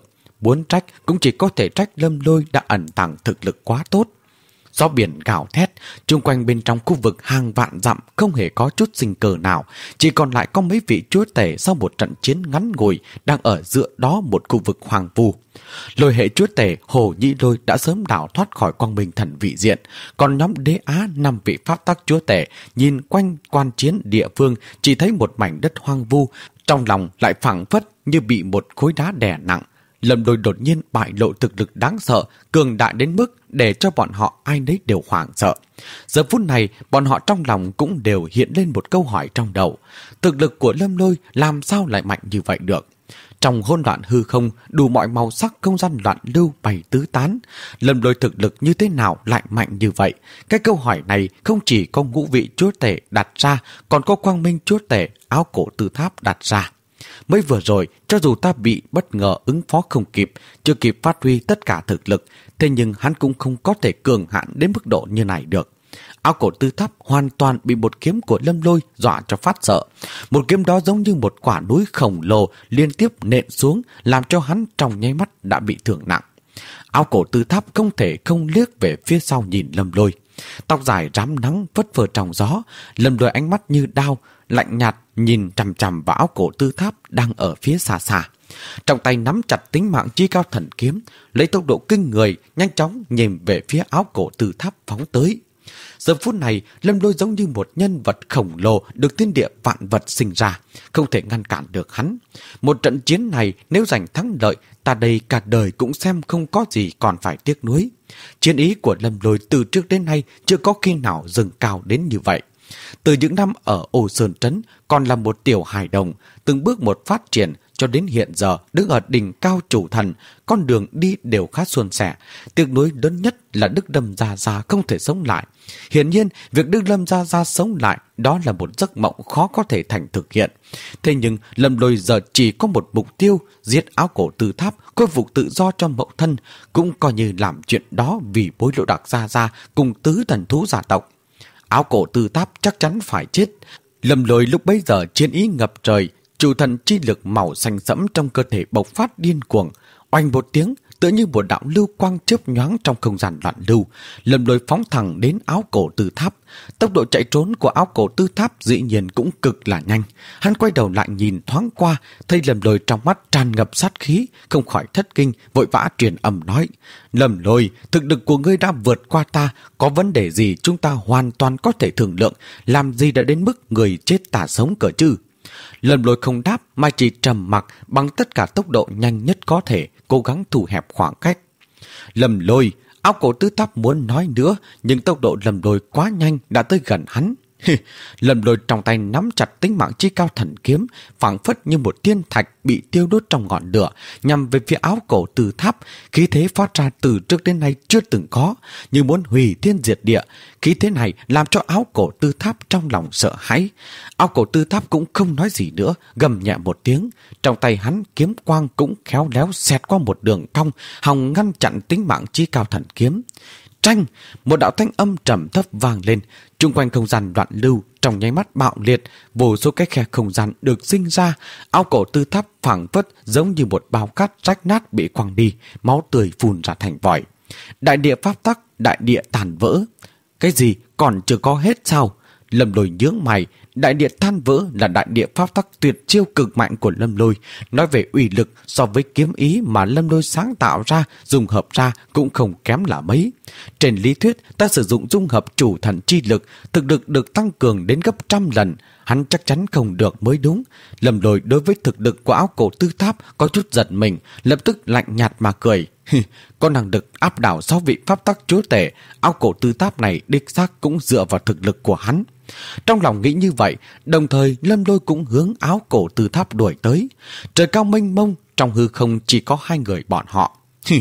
muốn trách cũng chỉ có thể trách Lâm Lôi đã ẩn tàng thực lực quá tốt. Gió biển gào thét, chung quanh bên trong khu vực hàng vạn dặm không hề có chút sinh cơ nào, chỉ còn lại có mấy vị chúa tể sau một trận chiến ngắn ngủi đang ở giữa đó một khu vực hoang vu. Lôi hệ chúa tể Hồ Nhĩ Lôi đã sớm đảo thoát khỏi quang minh thần vị diện, còn nhóm đế á năm vị pháp tắc chúa tể nhìn quanh quan chiến địa phương chỉ thấy một mảnh đất hoang vu, trong lòng lại phảng phất như bị một khối đá đè nặng. Lâm Lôi đột nhiên bại lộ thực lực đáng sợ, cường đại đến mức để cho bọn họ ai nấy đều hoảng sợ. Giờ phút này, bọn họ trong lòng cũng đều hiện lên một câu hỏi trong đầu. Thực lực của Lâm Lôi làm sao lại mạnh như vậy được? Trong hỗn loạn hư không, đủ mọi màu sắc không gian loạn lưu bày tứ tán. Lâm Lôi thực lực như thế nào lại mạnh như vậy? Cái câu hỏi này không chỉ có ngũ vị chúa tể đặt ra, còn có quang minh chúa tể Áo Cổ Tư Tháp đặt ra. Mới vừa rồi, cho dù ta bị bất ngờ ứng phó không kịp, chưa kịp phát huy tất cả thực lực, thế nhưng hắn cũng không có thể cường hạn đến mức độ như này được. Áo Cổ Tư Tháp hoàn toàn bị một kiếm của Lâm Lôi dọa cho phát sợ. Một kiếm đó giống như một quả núi khổng lồ liên tiếp nện xuống, làm cho hắn trong nháy mắt đã bị thương nặng. Áo Cổ Tư Tháp không thể không liếc về phía sau nhìn Lâm Lôi. Tóc dài rám nắng phất phơ trong gió, Lâm Lôi ánh mắt như đao, lạnh nhạt nhìn chằm chằm vào Áo Cổ Tư Tháp đang ở phía xa xa. Trong tay nắm chặt tính mạng chi cao thần kiếm, lấy tốc độ kinh người nhanh chóng nhìn về phía Áo Cổ Tư Tháp phóng tới. Giờ phút này, Lâm Lôi giống như một nhân vật khổng lồ được thiên địa vạn vật sinh ra, không thể ngăn cản được hắn. Một trận chiến này nếu giành thắng lợi, ta đây cả đời cũng xem không có gì còn phải tiếc nuối. Chiến ý của Lâm Lôi từ trước đến nay chưa có khi nào dâng cao đến như vậy. Từ những năm ở Ô Sơn Trấn còn là một tiểu hài đồng, từng bước một phát triển cho đến hiện giờ đứng ở đỉnh cao chủ thần, con đường đi đều khá suôn sẻ. Tiếc nuối lớn nhất là Đức Lâm Gia Gia không thể sống lại. Hiển nhiên, việc Đức Lâm Gia Gia sống lại đó là một giấc mộng khó có thể thành thực hiện. Thế nhưng Lâm Lôi giờ chỉ có một mục tiêu, giết Áo Cổ Tư Tháp, khôi phục tự do cho mẫu thân, cũng coi như làm chuyện đó vì bối lộ đặc Gia Gia cùng tứ thần thú gia tộc. Áo Cổ Tư Tháp chắc chắn phải chết. Lâm Lôi lúc bấy giờ chiến ý ngập trời, chủ thần chi lực màu xanh sẫm trong cơ thể bộc phát điên cuồng, oanh một tiếng, tựa như một đạo lưu quang chớp nhoáng trong không gian loạn lưu. Lâm Lôi phóng thẳng đến Áo Cổ Tư Tháp. Tốc độ chạy trốn của Áo Cổ Tư Tháp dĩ nhiên cũng cực là nhanh. Hắn quay đầu lại nhìn thoáng qua, thấy Lâm Lôi trong mắt tràn ngập sát khí, không khỏi thất kinh, vội vã truyền âm nói: Lâm Lôi, thực lực của ngươi đã vượt qua ta, có vấn đề gì chúng ta hoàn toàn có thể thương lượng, làm gì đã đến mức người chết ta sống cỡ chứ? Lâm Lôi không đáp mà chỉ trầm mặc, bằng tất cả tốc độ nhanh nhất có thể, cố gắng thu hẹp khoảng cách. Lâm Lôi, Áo Cổ Tư Tháp muốn nói nữa, nhưng tốc độ Lâm Lôi quá nhanh đã tới gần hắn. Lâm Lôi trong tay nắm chặt tính mạng chi cao thần kiếm, phảng phất như một thiên thạch bị tiêu đốt trong ngọn lửa, nhằm về phía Áo Cổ Tư Tháp. Khí thế phát ra từ trước đến nay chưa từng có, như muốn hủy thiên diệt địa. Khí thế này làm cho Áo Cổ Tư Tháp trong lòng sợ hãi. Áo Cổ Tư Tháp cũng không nói gì nữa, gầm nhẹ một tiếng. Trong tay hắn kiếm quang cũng khéo léo xẹt qua một đường cong, hòng ngăn chặn tính mạng chi cao thần kiếm. Tranh, một đạo thanh âm trầm thấp vang lên, chung quanh không gian loạn lưu trong nháy mắt bạo liệt, vô số cái khe không gian được sinh ra. Áo Cổ Tư Tháp phảng phất giống như một bao cát rách nát bị quăng đi, máu tươi phun ra thành vòi. Đại địa pháp tắc, đại địa tàn vỡ. Cái gì còn chưa có hết sao? Lâm Lôi nhướng mày. Đại địa tan vỡ là đại địa pháp tắc tuyệt chiêu cực mạnh của Lâm Lôi. Nói về uy lực so với kiếm ý mà Lâm Lôi sáng tạo ra, dùng hợp ra cũng không kém là mấy. Trên lý thuyết, ta sử dụng dung hợp chủ thần chi lực, thực lực được tăng cường đến gấp trăm lần. Hắn chắc chắn không được mới đúng. Lâm Lôi đối với thực lực của Áo Cổ Tư Tháp có chút giật mình, lập tức lạnh nhạt mà cười. Có năng lực áp đảo sáu vị pháp tắc chúa tể, Áo Cổ Tư Tháp này đích xác cũng dựa vào thực lực của hắn. Trong lòng nghĩ như vậy, đồng thời Lâm Lôi cũng hướng Áo Cổ Tư Tháp đuổi tới. Trời cao mênh mông, trong hư không chỉ có hai người bọn họ.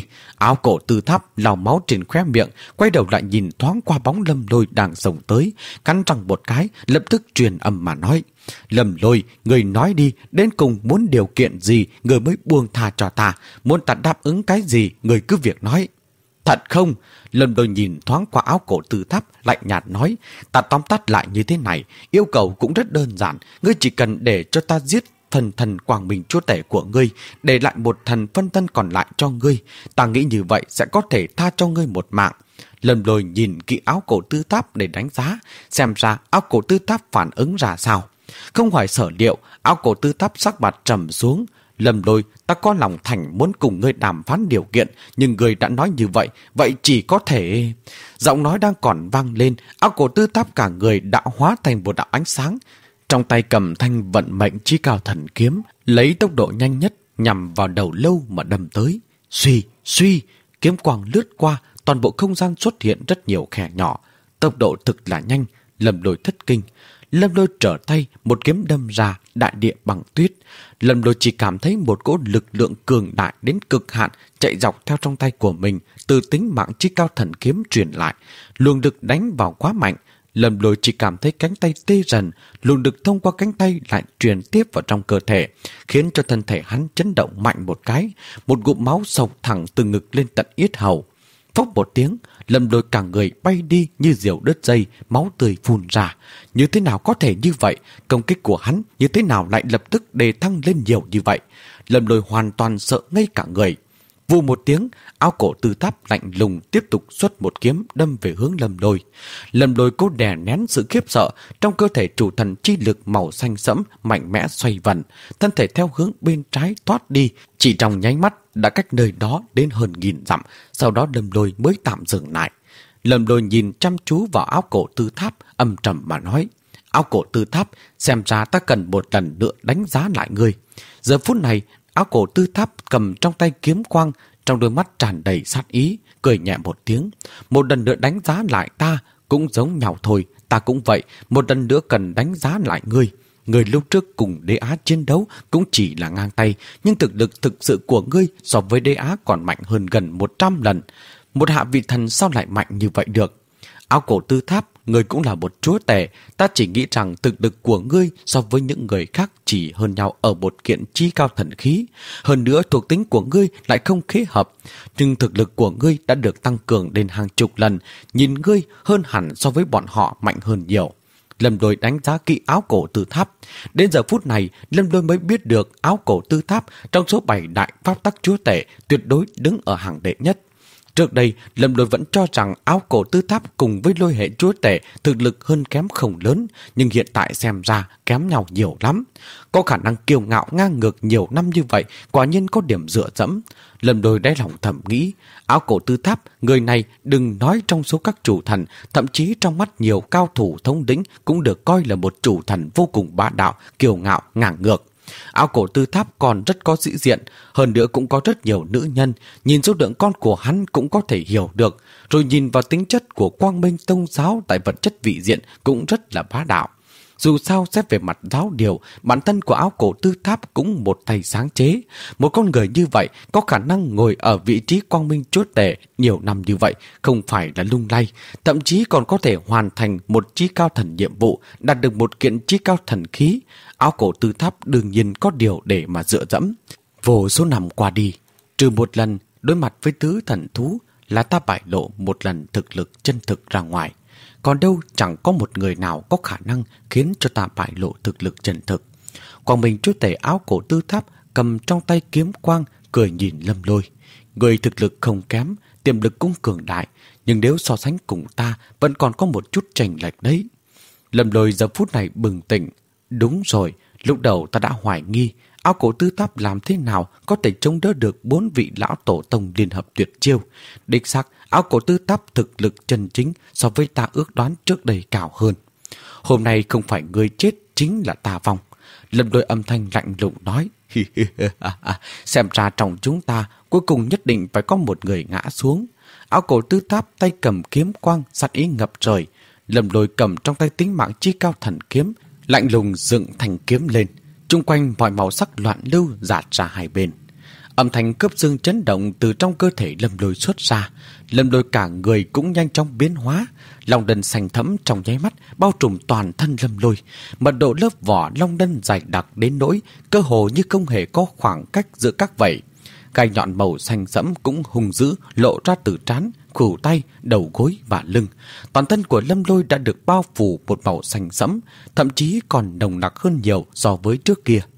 Áo Cổ Tư Tháp lau máu trên khóe miệng, quay đầu lại nhìn thoáng qua bóng Lâm Lôi đang xông tới, cắn răng một cái, lập tức truyền âm mà nói: Lâm Lôi, người nói đi, đến cùng muốn điều kiện gì người mới buông tha cho ta, muốn ta đáp ứng cái gì người cứ việc nói. Thật không? Lâm Lôi nhìn thoáng qua Áo Cổ Tư Tháp, lạnh nhạt nói: Ta tóm tắt lại như thế này, yêu cầu cũng rất đơn giản, ngươi chỉ cần để cho ta giết phần thần quang minh chúa tể của ngươi, để lại một thần phân thân còn lại cho ngươi. Ta nghĩ như vậy sẽ có thể tha cho ngươi một mạng. Lâm Lôi nhìn kỹ áo cổ tư tháp để đánh giá, xem ra áo cổ tư tháp phản ứng ra sao. Không hỏi sở liệu, áo cổ tư tháp sắc mặt trầm xuống. Lâm Lôi, ta có lòng thành muốn cùng ngươi đàm phán điều kiện, nhưng ngươi đã nói như vậy, vậy chỉ có thể... Giọng nói đang còn vang lên, áo cổ tư tháp cả người đã hóa thành một đạo ánh sáng. Trong tay cầm thanh vận mệnh chí cao thần kiếm, lấy tốc độ nhanh nhất nhằm vào đầu lâu mà đâm tới. Suy, suy, kiếm quang lướt qua, toàn bộ không gian xuất hiện rất nhiều khe nhỏ. Tốc độ thực là nhanh, Lâm Lôi thất kinh. Lâm Lôi trở tay, một kiếm đâm ra, đại địa bằng tuyết. Lâm Lôi chỉ cảm thấy một cỗ lực lượng cường đại đến cực hạn chạy dọc theo trong tay của mình, từ tính mạng chí cao thần kiếm truyền lại. Luồng lực đánh vào quá mạnh, Lâm Lôi chỉ cảm thấy cánh tay tê dần, luồng lực thông qua cánh tay lại truyền tiếp vào trong cơ thể, khiến cho thân thể hắn chấn động mạnh một cái, một ngụm máu sộc thẳng từ ngực lên tận yết hầu. Phốc một tiếng, Lâm Lôi cả người bay đi như diều đứt dây, máu tươi phun ra. Như thế nào có thể như vậy? Công kích của hắn như thế nào lại lập tức đề thăng lên nhiều như vậy? Lâm Lôi hoàn toàn sợ ngây cả người. Vù một tiếng, áo cổ tư tháp lạnh lùng tiếp tục xuất một kiếm đâm về hướng Lâm Lôi. Lâm Lôi cố đè nén sự khiếp sợ, trong cơ thể chủ thần chi lực màu xanh sẫm mạnh mẽ xoay vần, thân thể theo hướng bên trái thoát đi, chỉ trong nháy mắt đã cách nơi đó đến hơn nghìn dặm, sau đó Lâm Lôi mới tạm dừng lại. Lâm Lôi nhìn chăm chú vào áo cổ tư tháp, âm trầm mà nói: Áo cổ tư tháp, xem ra ta cần một lần nữa đánh giá lại ngươi. Giờ phút này, áo cổ tư tháp cầm trong tay kiếm quang, trong đôi mắt tràn đầy sát ý, cười nhẹ một tiếng. Một lần nữa đánh giá lại ta, cũng giống nhau thôi, ta cũng vậy, một lần nữa cần đánh giá lại ngươi. Người lúc trước cùng Đế Á chiến đấu cũng chỉ là ngang tay, nhưng thực lực thực sự của ngươi so với Đế Á còn mạnh hơn gần một trăm lần. Một hạ vị thần sao lại mạnh như vậy được? Áo cổ tư tháp, ngươi cũng là một chúa tể, ta chỉ nghĩ rằng thực lực của ngươi so với những người khác chỉ hơn nhau ở một kiện chí cao thần khí. Hơn nữa thuộc tính của ngươi lại không khế hợp, nhưng thực lực của ngươi đã được tăng cường đến hàng chục lần, nhìn ngươi hơn hẳn so với bọn họ mạnh hơn nhiều. Lâm Lôi đánh giá kỹ áo cổ tư tháp. Đến giờ phút này, Lâm Lôi mới biết được áo cổ tư tháp trong số bảy đại pháp tắc chúa tể tuyệt đối đứng ở hàng đệ nhất. Trước đây, Lâm Lôi vẫn cho rằng áo cổ tư tháp cùng với lôi hệ chúa tể thực lực hơn kém không lớn, nhưng hiện tại xem ra kém nhau nhiều lắm. Có khả năng kiêu ngạo ngang ngược nhiều năm như vậy, quả nhiên có điểm dựa dẫm. Lâm Lôi đáy lòng thầm nghĩ, áo cổ tư tháp, người này đừng nói trong số các chủ thần, thậm chí trong mắt nhiều cao thủ thống lĩnh cũng được coi là một chủ thần vô cùng bá đạo, kiêu ngạo, ngang ngược. Áo cổ tư tháp còn rất có sĩ diện, hơn nữa cũng có rất nhiều nữ nhân, nhìn số lượng con của hắn cũng có thể hiểu được, rồi nhìn vào tính chất của Quang Minh Tông giáo tại vật chất vị diện cũng rất là bá đạo. Dù sao xét về mặt giáo điều, bản thân của áo cổ tư tháp cũng một tay sáng chế. Một con người như vậy có khả năng ngồi ở vị trí Quang Minh chúa tể nhiều năm như vậy không phải là lung lay, thậm chí còn có thể hoàn thành một chí cao thần nhiệm vụ, đạt được một kiện chí cao thần khí. Áo cổ tư tháp đương nhiên có điều để mà dựa dẫm. Vô số năm qua đi, trừ một lần đối mặt với tứ thần thú là ta bại lộ một lần thực lực chân thực ra ngoài. Còn đâu chẳng có một người nào có khả năng khiến cho ta bại lộ thực lực chân thực. Quang Minh chúa tể áo cổ tư tháp cầm trong tay kiếm quang, cười nhìn Lâm Lôi. Người thực lực không kém, tiềm lực cũng cường đại, nhưng nếu so sánh cùng ta vẫn còn có một chút chênh lệch đấy. Lâm Lôi giờ phút này bừng tỉnh. Đúng rồi, lúc đầu ta đã hoài nghi áo cổ tư tháp làm thế nào có thể chống đỡ được bốn vị lão tổ tông liên hợp tuyệt chiêu. Đích xác, áo cổ tư tháp thực lực chân chính so với ta ước đoán trước đây cao hơn. Hôm nay không phải người chết chính là ta vong. Lâm Lôi âm thanh lạnh lùng nói. Xem ra trong chúng ta cuối cùng nhất định phải có một người ngã xuống. Áo cổ tư tháp tay cầm kiếm quang, sát ý ngập trời. Lâm Lôi cầm trong tay tính mạng chi cao thần kiếm, lạnh lùng dựng thành kiếm lên. Trung quanh mọi màu sắc loạn lưu dạt ra hai bên. Âm thanh cướp xương chấn động từ trong cơ thể Lâm Lôi xuất ra. Lâm Lôi cả người cũng nhanh chóng biến hóa. Long đân xanh thẫm trong nháy mắt bao trùm toàn thân Lâm Lôi. Mật độ lớp vỏ long đân dày đặc đến nỗi cơ hồ như không hề có khoảng cách giữa các vảy. Gai nhọn màu xanh sẫm cũng hung dữ lộ ra từ trán, khuỷu tay, đầu gối và lưng. Toàn thân của Lâm Lôi đã được bao phủ một màu xanh sẫm, thậm chí còn nồng nặc hơn nhiều so với trước kia.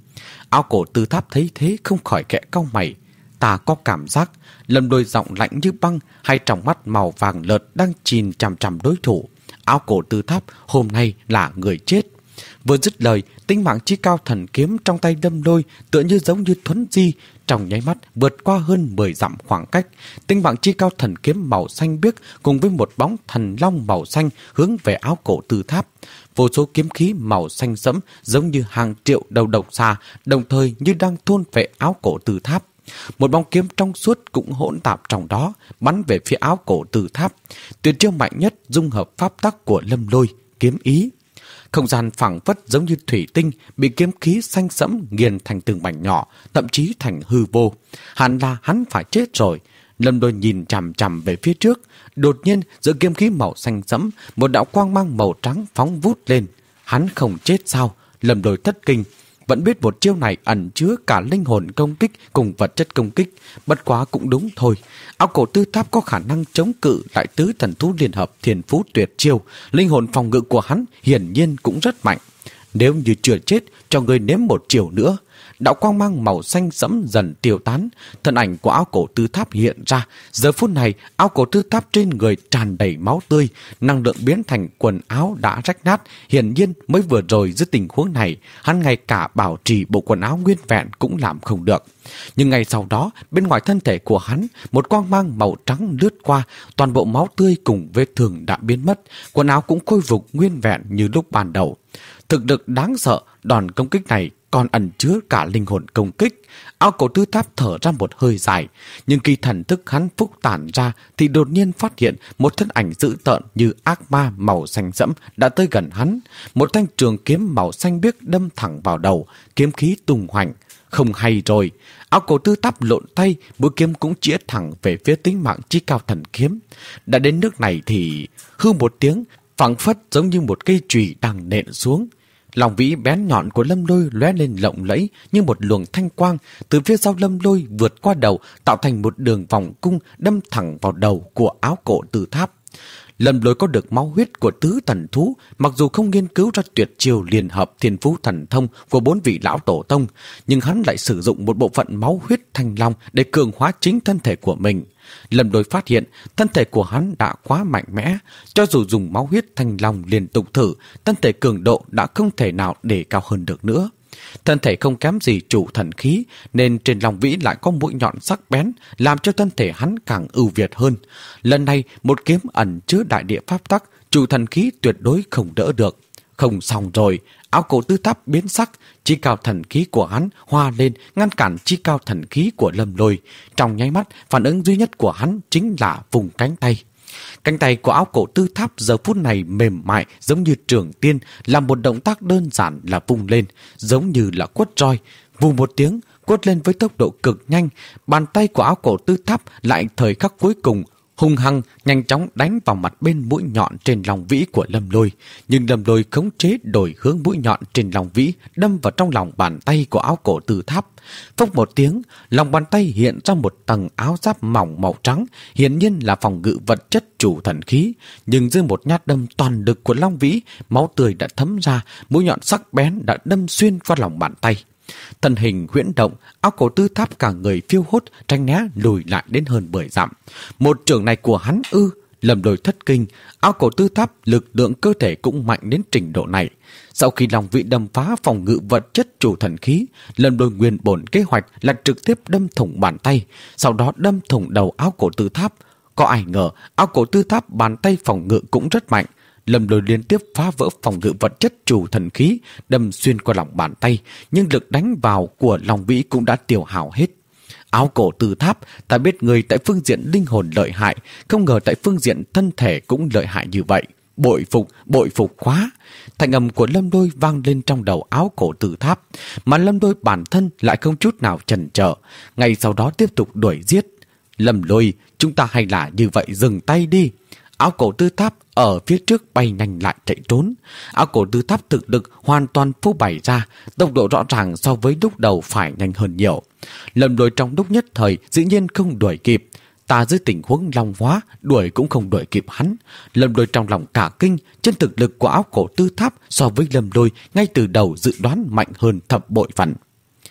Áo cổ Tư Tháp thấy thế không khỏi khẽ cau mày. Ta có cảm giác Lâm Lôi giọng lạnh như băng, hai tròng mắt màu vàng lợt đang chìm chằm chằm đối thủ. Áo cổ Tư Tháp hôm nay là người chết. Vừa dứt lời, tinh mạng chi cao thần kiếm trong tay Lâm Lôi tựa như giống như thuấn di, trong nháy mắt vượt qua hơn mười dặm khoảng cách. Tinh mạng chi cao thần kiếm màu xanh biếc cùng với một bóng thần long màu xanh hướng về áo cổ Tư Tháp. Vô số kiếm khí màu xanh sẫm giống như hàng triệu đầu độc xà, đồng thời như đang thôn vệ áo cổ Tư Tháp. Một bóng kiếm trong suốt cũng hỗn tạp trong đó, bắn về phía áo cổ Tư Tháp. Tuyệt chiêu mạnh nhất dung hợp pháp tắc của Lâm Lôi, kiếm ý. Không gian phẳng phất giống như thủy tinh bị kiếm khí xanh sẫm nghiền thành từng mảnh nhỏ, thậm chí thành hư vô. Hẳn là hắn phải chết rồi. Lâm Lôi nhìn chằm chằm về phía trước, đột nhiên giữa kiếm khí màu xanh sẫm, một đạo quang mang màu trắng phóng vút lên. Hắn không chết sao? Lâm Lôi thất kinh. Vẫn biết một chiêu này ẩn chứa cả linh hồn công kích cùng vật chất công kích, bất quá cũng đúng thôi. Áo cổ Tư Tháp có khả năng chống cự lại tứ thần thú liên hợp thiên phú tuyệt chiêu, linh hồn phòng ngự của hắn hiển nhiên cũng rất mạnh. Nếu như chưa chết, cho người nếm một chiều nữa. Đạo quang mang màu xanh sẫm dần tiêu tán, thân ảnh của áo cổ Tư Tháp hiện ra. Giờ phút này, áo cổ Tư Tháp trên người tràn đầy máu tươi, năng lượng biến thành quần áo đã rách nát. Hiển nhiên mới vừa rồi dưới tình huống này, hắn ngay cả bảo trì bộ quần áo nguyên vẹn cũng làm không được. Nhưng ngay sau đó, bên ngoài thân thể của hắn, một quang mang màu trắng lướt qua, toàn bộ máu tươi cùng vết thương đã biến mất, quần áo cũng khôi phục nguyên vẹn như lúc ban đầu. Thực lực đáng sợ, đòn công kích này còn ẩn chứa cả linh hồn công kích. Áo cổ Tư Tháp thở ra một hơi dài, nhưng khi thần thức hắn phúc tản ra thì đột nhiên phát hiện một thân ảnh dữ tợn như ác ma màu xanh sẫm đã tới gần hắn. Một thanh trường kiếm màu xanh biếc đâm thẳng vào đầu, kiếm khí tung hoành. Không hay rồi, áo cổ Tư Tháp lộn tay, mũi kiếm cũng chĩa thẳng về phía tính mạng chi cao thần kiếm. Đã đến nước này thì hư một tiếng, phảng phất giống như một cây chùy đang nện xuống. Lòng vĩ bén nhọn của Lâm Lôi lóe lên lộng lẫy như một luồng thanh quang, từ phía sau Lâm Lôi vượt qua đầu, tạo thành một đường vòng cung đâm thẳng vào đầu của áo cổ Tư Tháp. Lâm Lôi có được máu huyết của tứ thần thú, mặc dù không nghiên cứu ra tuyệt chiêu liên hợp thiên phú thần thông của bốn vị lão tổ tông, nhưng hắn lại sử dụng một bộ phận máu huyết thanh long để cường hóa chính thân thể của mình. Lâm Lôi phát hiện thân thể của hắn đã quá mạnh mẽ, cho dù dùng máu huyết thanh long liên tục thử, thân thể cường độ đã không thể nào để cao hơn được nữa. Thân thể không kém gì chủ thần khí, nên trên lòng vĩ lại có mũi nhọn sắc bén, làm cho thân thể hắn càng ưu việt hơn. Lần này, một kiếm ẩn chứa đại địa pháp tắc, chủ thần khí tuyệt đối không đỡ được. Không xong rồi, áo cổ Tư Tháp biến sắc, chi cao thần khí của hắn hoa lên ngăn cản chi cao thần khí của Lâm Lôi. Trong nháy mắt, phản ứng duy nhất của hắn chính là vùng cánh tay. Cánh tay của áo cổ Tư Tháp giờ phút này mềm mại giống như trường tiên, làm một động tác đơn giản là vung lên, giống như là quất roi. Vù một tiếng, quất lên với tốc độ cực nhanh, bàn tay của áo cổ Tư Tháp lại thời khắc cuối cùng hung hăng nhanh chóng đánh vào mặt bên mũi nhọn trên lòng vĩ của Lâm Lôi. Nhưng Lâm Lôi khống chế đổi hướng mũi nhọn trên lòng vĩ đâm vào trong lòng bàn tay của áo cổ Tư Tháp. Phốc một tiếng, lòng bàn tay hiện ra một tầng áo giáp mỏng màu trắng, hiển nhiên là phòng ngự vật chất chủ thần khí. Nhưng dưới một nhát đâm toàn lực của Long Vĩ, máu tươi đã thấm ra, mũi nhọn sắc bén đã đâm xuyên qua lòng bàn tay. Thân hình huyễn động, áo cổ Tư Tháp cả người phiêu hốt, tránh né lùi lại đến hơn mười dặm. Một trường này của hắn ư? Lâm Lôi thất kinh. Áo cổ Tư Tháp lực lượng cơ thể cũng mạnh đến trình độ này. Sau khi Long Vĩ đâm phá phòng ngự vật chất chủ thần khí, Lâm Lôi nguyên bổn kế hoạch là trực tiếp đâm thủng bàn tay, sau đó đâm thủng đầu áo cổ Tư Tháp. Có ai ngờ áo cổ Tư Tháp bàn tay phòng ngự cũng rất mạnh. Lâm Lôi liên tiếp phá vỡ phòng ngự vật chất chủ thần khí, đâm xuyên qua lòng bàn tay, nhưng lực đánh vào của Long Vĩ cũng đã tiêu hao hết. Áo cổ Tư Tháp, ta biết người tại phương diện linh hồn lợi hại, không ngờ tại phương diện thân thể cũng lợi hại như vậy. Bội phục, bội phục quá. Thanh âm của Lâm Lôi vang lên trong đầu áo cổ Tư Tháp, mà Lâm Lôi bản thân lại không chút nào chần chờ, ngay sau đó tiếp tục đuổi giết. Lâm Lôi, chúng ta hay là như vậy dừng tay đi. Áo cổ Tư Tháp ở phía trước bay nhanh lại chạy trốn. Áo cổ Tư Tháp thực lực hoàn toàn phô bày ra, tốc độ rõ ràng so với lúc đầu phải nhanh hơn nhiều. Lâm Lôi trong lúc nhất thời dĩ nhiên không đuổi kịp. Ta dưới tình huống long hóa, đuổi cũng không đuổi kịp hắn. Lâm Lôi trong lòng cả kinh, trên thực lực của áo cổ Tư Tháp so với Lâm Lôi ngay từ đầu dự đoán mạnh hơn thập bội phần.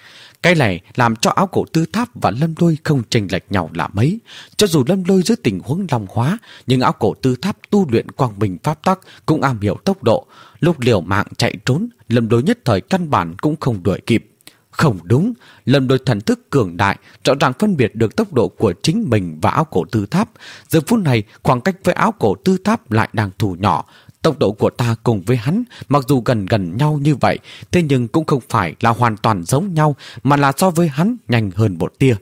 Cái này làm cho Áo Cổ Tư Tháp và Lâm Lôi không chênh lệch nhau là mấy. Cho dù Lâm Lôi dưới tình huống long hóa, nhưng Áo Cổ Tư Tháp tu luyện quang minh pháp tắc cũng am hiểu tốc độ. Lúc liều mạng chạy trốn, Lâm Lôi nhất thời căn bản cũng không đuổi kịp. Không đúng, Lâm Lôi thần thức cường đại, rõ ràng phân biệt được tốc độ của chính mình và Áo Cổ Tư Tháp. Giờ phút này, khoảng cách với Áo Cổ Tư Tháp lại đang thu nhỏ. Tốc độ của ta cùng với hắn, mặc dù gần gần nhau như vậy, thế nhưng cũng không phải là hoàn toàn giống nhau, mà là so với hắn nhanh hơn một tia.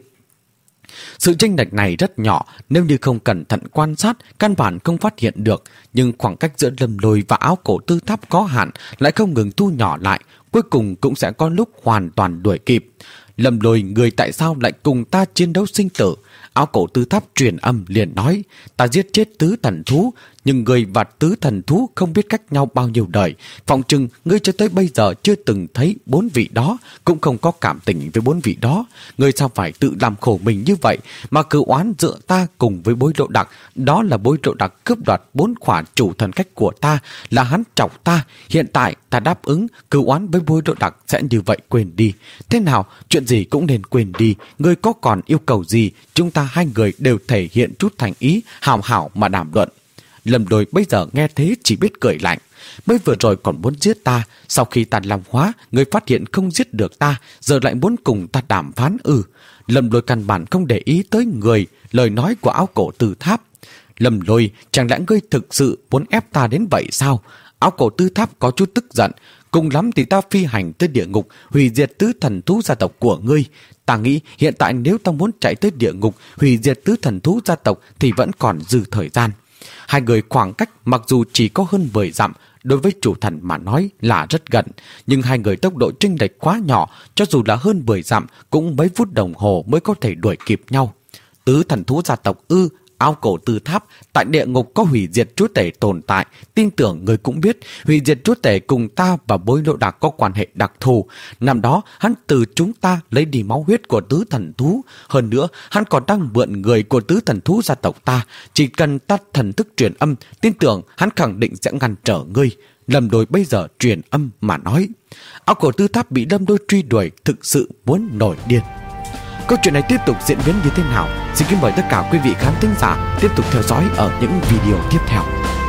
Sự chênh lệch này rất nhỏ, nếu như không cẩn thận quan sát, căn bản không phát hiện được. Nhưng khoảng cách giữa Lâm Lôi và Áo Cổ Tư Tháp có hạn, lại không ngừng thu nhỏ lại, cuối cùng cũng sẽ có lúc hoàn toàn đuổi kịp. Lâm Lôi, người tại sao lại cùng ta chiến đấu sinh tử? Áo Cổ Tư Tháp truyền âm liền nói, ta giết chết tứ thần thú, nhưng người và tứ thần thú không biết cách nhau bao nhiêu đời. Phòng chừng ngươi cho tới bây giờ chưa từng thấy bốn vị đó, cũng không có cảm tình với bốn vị đó. Ngươi sao phải tự làm khổ mình như vậy mà cứ oán dựa ta cùng với Bối Lộ Đặc? Đó là Bối Lộ Đặc cướp đoạt bốn khỏa chủ thần cách của ta, là hắn chọc ta. Hiện tại ta đáp ứng cứ oán với Bối Lộ Đặc sẽ như vậy quên đi. Thế nào, chuyện gì cũng nên quên đi. Ngươi có còn yêu cầu gì, chúng ta hai người đều thể hiện chút thành ý, hào hảo mà đàm luận. Lâm Lôi bây giờ nghe thế chỉ biết cười lạnh. Mới vừa rồi còn muốn giết ta, sau khi ta làm hóa, người phát hiện không giết được ta, giờ lại muốn cùng ta đàm phán ư? Lâm Lôi căn bản không để ý tới người, lời nói của Áo Cổ Tư Tháp. Lâm Lôi, chẳng lẽ ngươi thực sự muốn ép ta đến vậy sao? Áo Cổ Tư Tháp có chút tức giận. Cùng lắm thì ta phi hành tới địa ngục, hủy diệt tứ thần thú gia tộc của ngươi. Ta nghĩ hiện tại nếu ta muốn chạy tới địa ngục, hủy diệt tứ thần thú gia tộc thì vẫn còn dư thời gian. Hai người khoảng cách mặc dù chỉ có hơn mười dặm, đối với chủ thần mà nói là rất gần, nhưng hai người tốc độ chênh lệch quá nhỏ, cho dù là hơn mười dặm cũng mấy phút đồng hồ mới có thể đuổi kịp nhau. Tứ thần thú gia tộc ư? Áo Cổ Tư Tháp, tại địa ngục có hủy diệt chúa tể tồn tại, tin tưởng người cũng biết, hủy diệt chúa tể cùng ta và Bối Lộ Đặc có quan hệ đặc thù. Năm đó, hắn từ chúng ta lấy đi máu huyết của tứ thần thú. Hơn nữa, hắn còn đang mượn người của tứ thần thú gia tộc ta. Chỉ cần tắt thần thức truyền âm, tin tưởng hắn khẳng định sẽ ngăn trở ngươi. Lâm Lôi bây giờ truyền âm mà nói. Áo Cổ Tư Tháp bị Lâm Lôi truy đuổi, thực sự muốn nổi điên. Câu chuyện này tiếp tục diễn biến như thế nào? Xin kính mời tất cả quý vị khán thính giả tiếp tục theo dõi ở những video tiếp theo.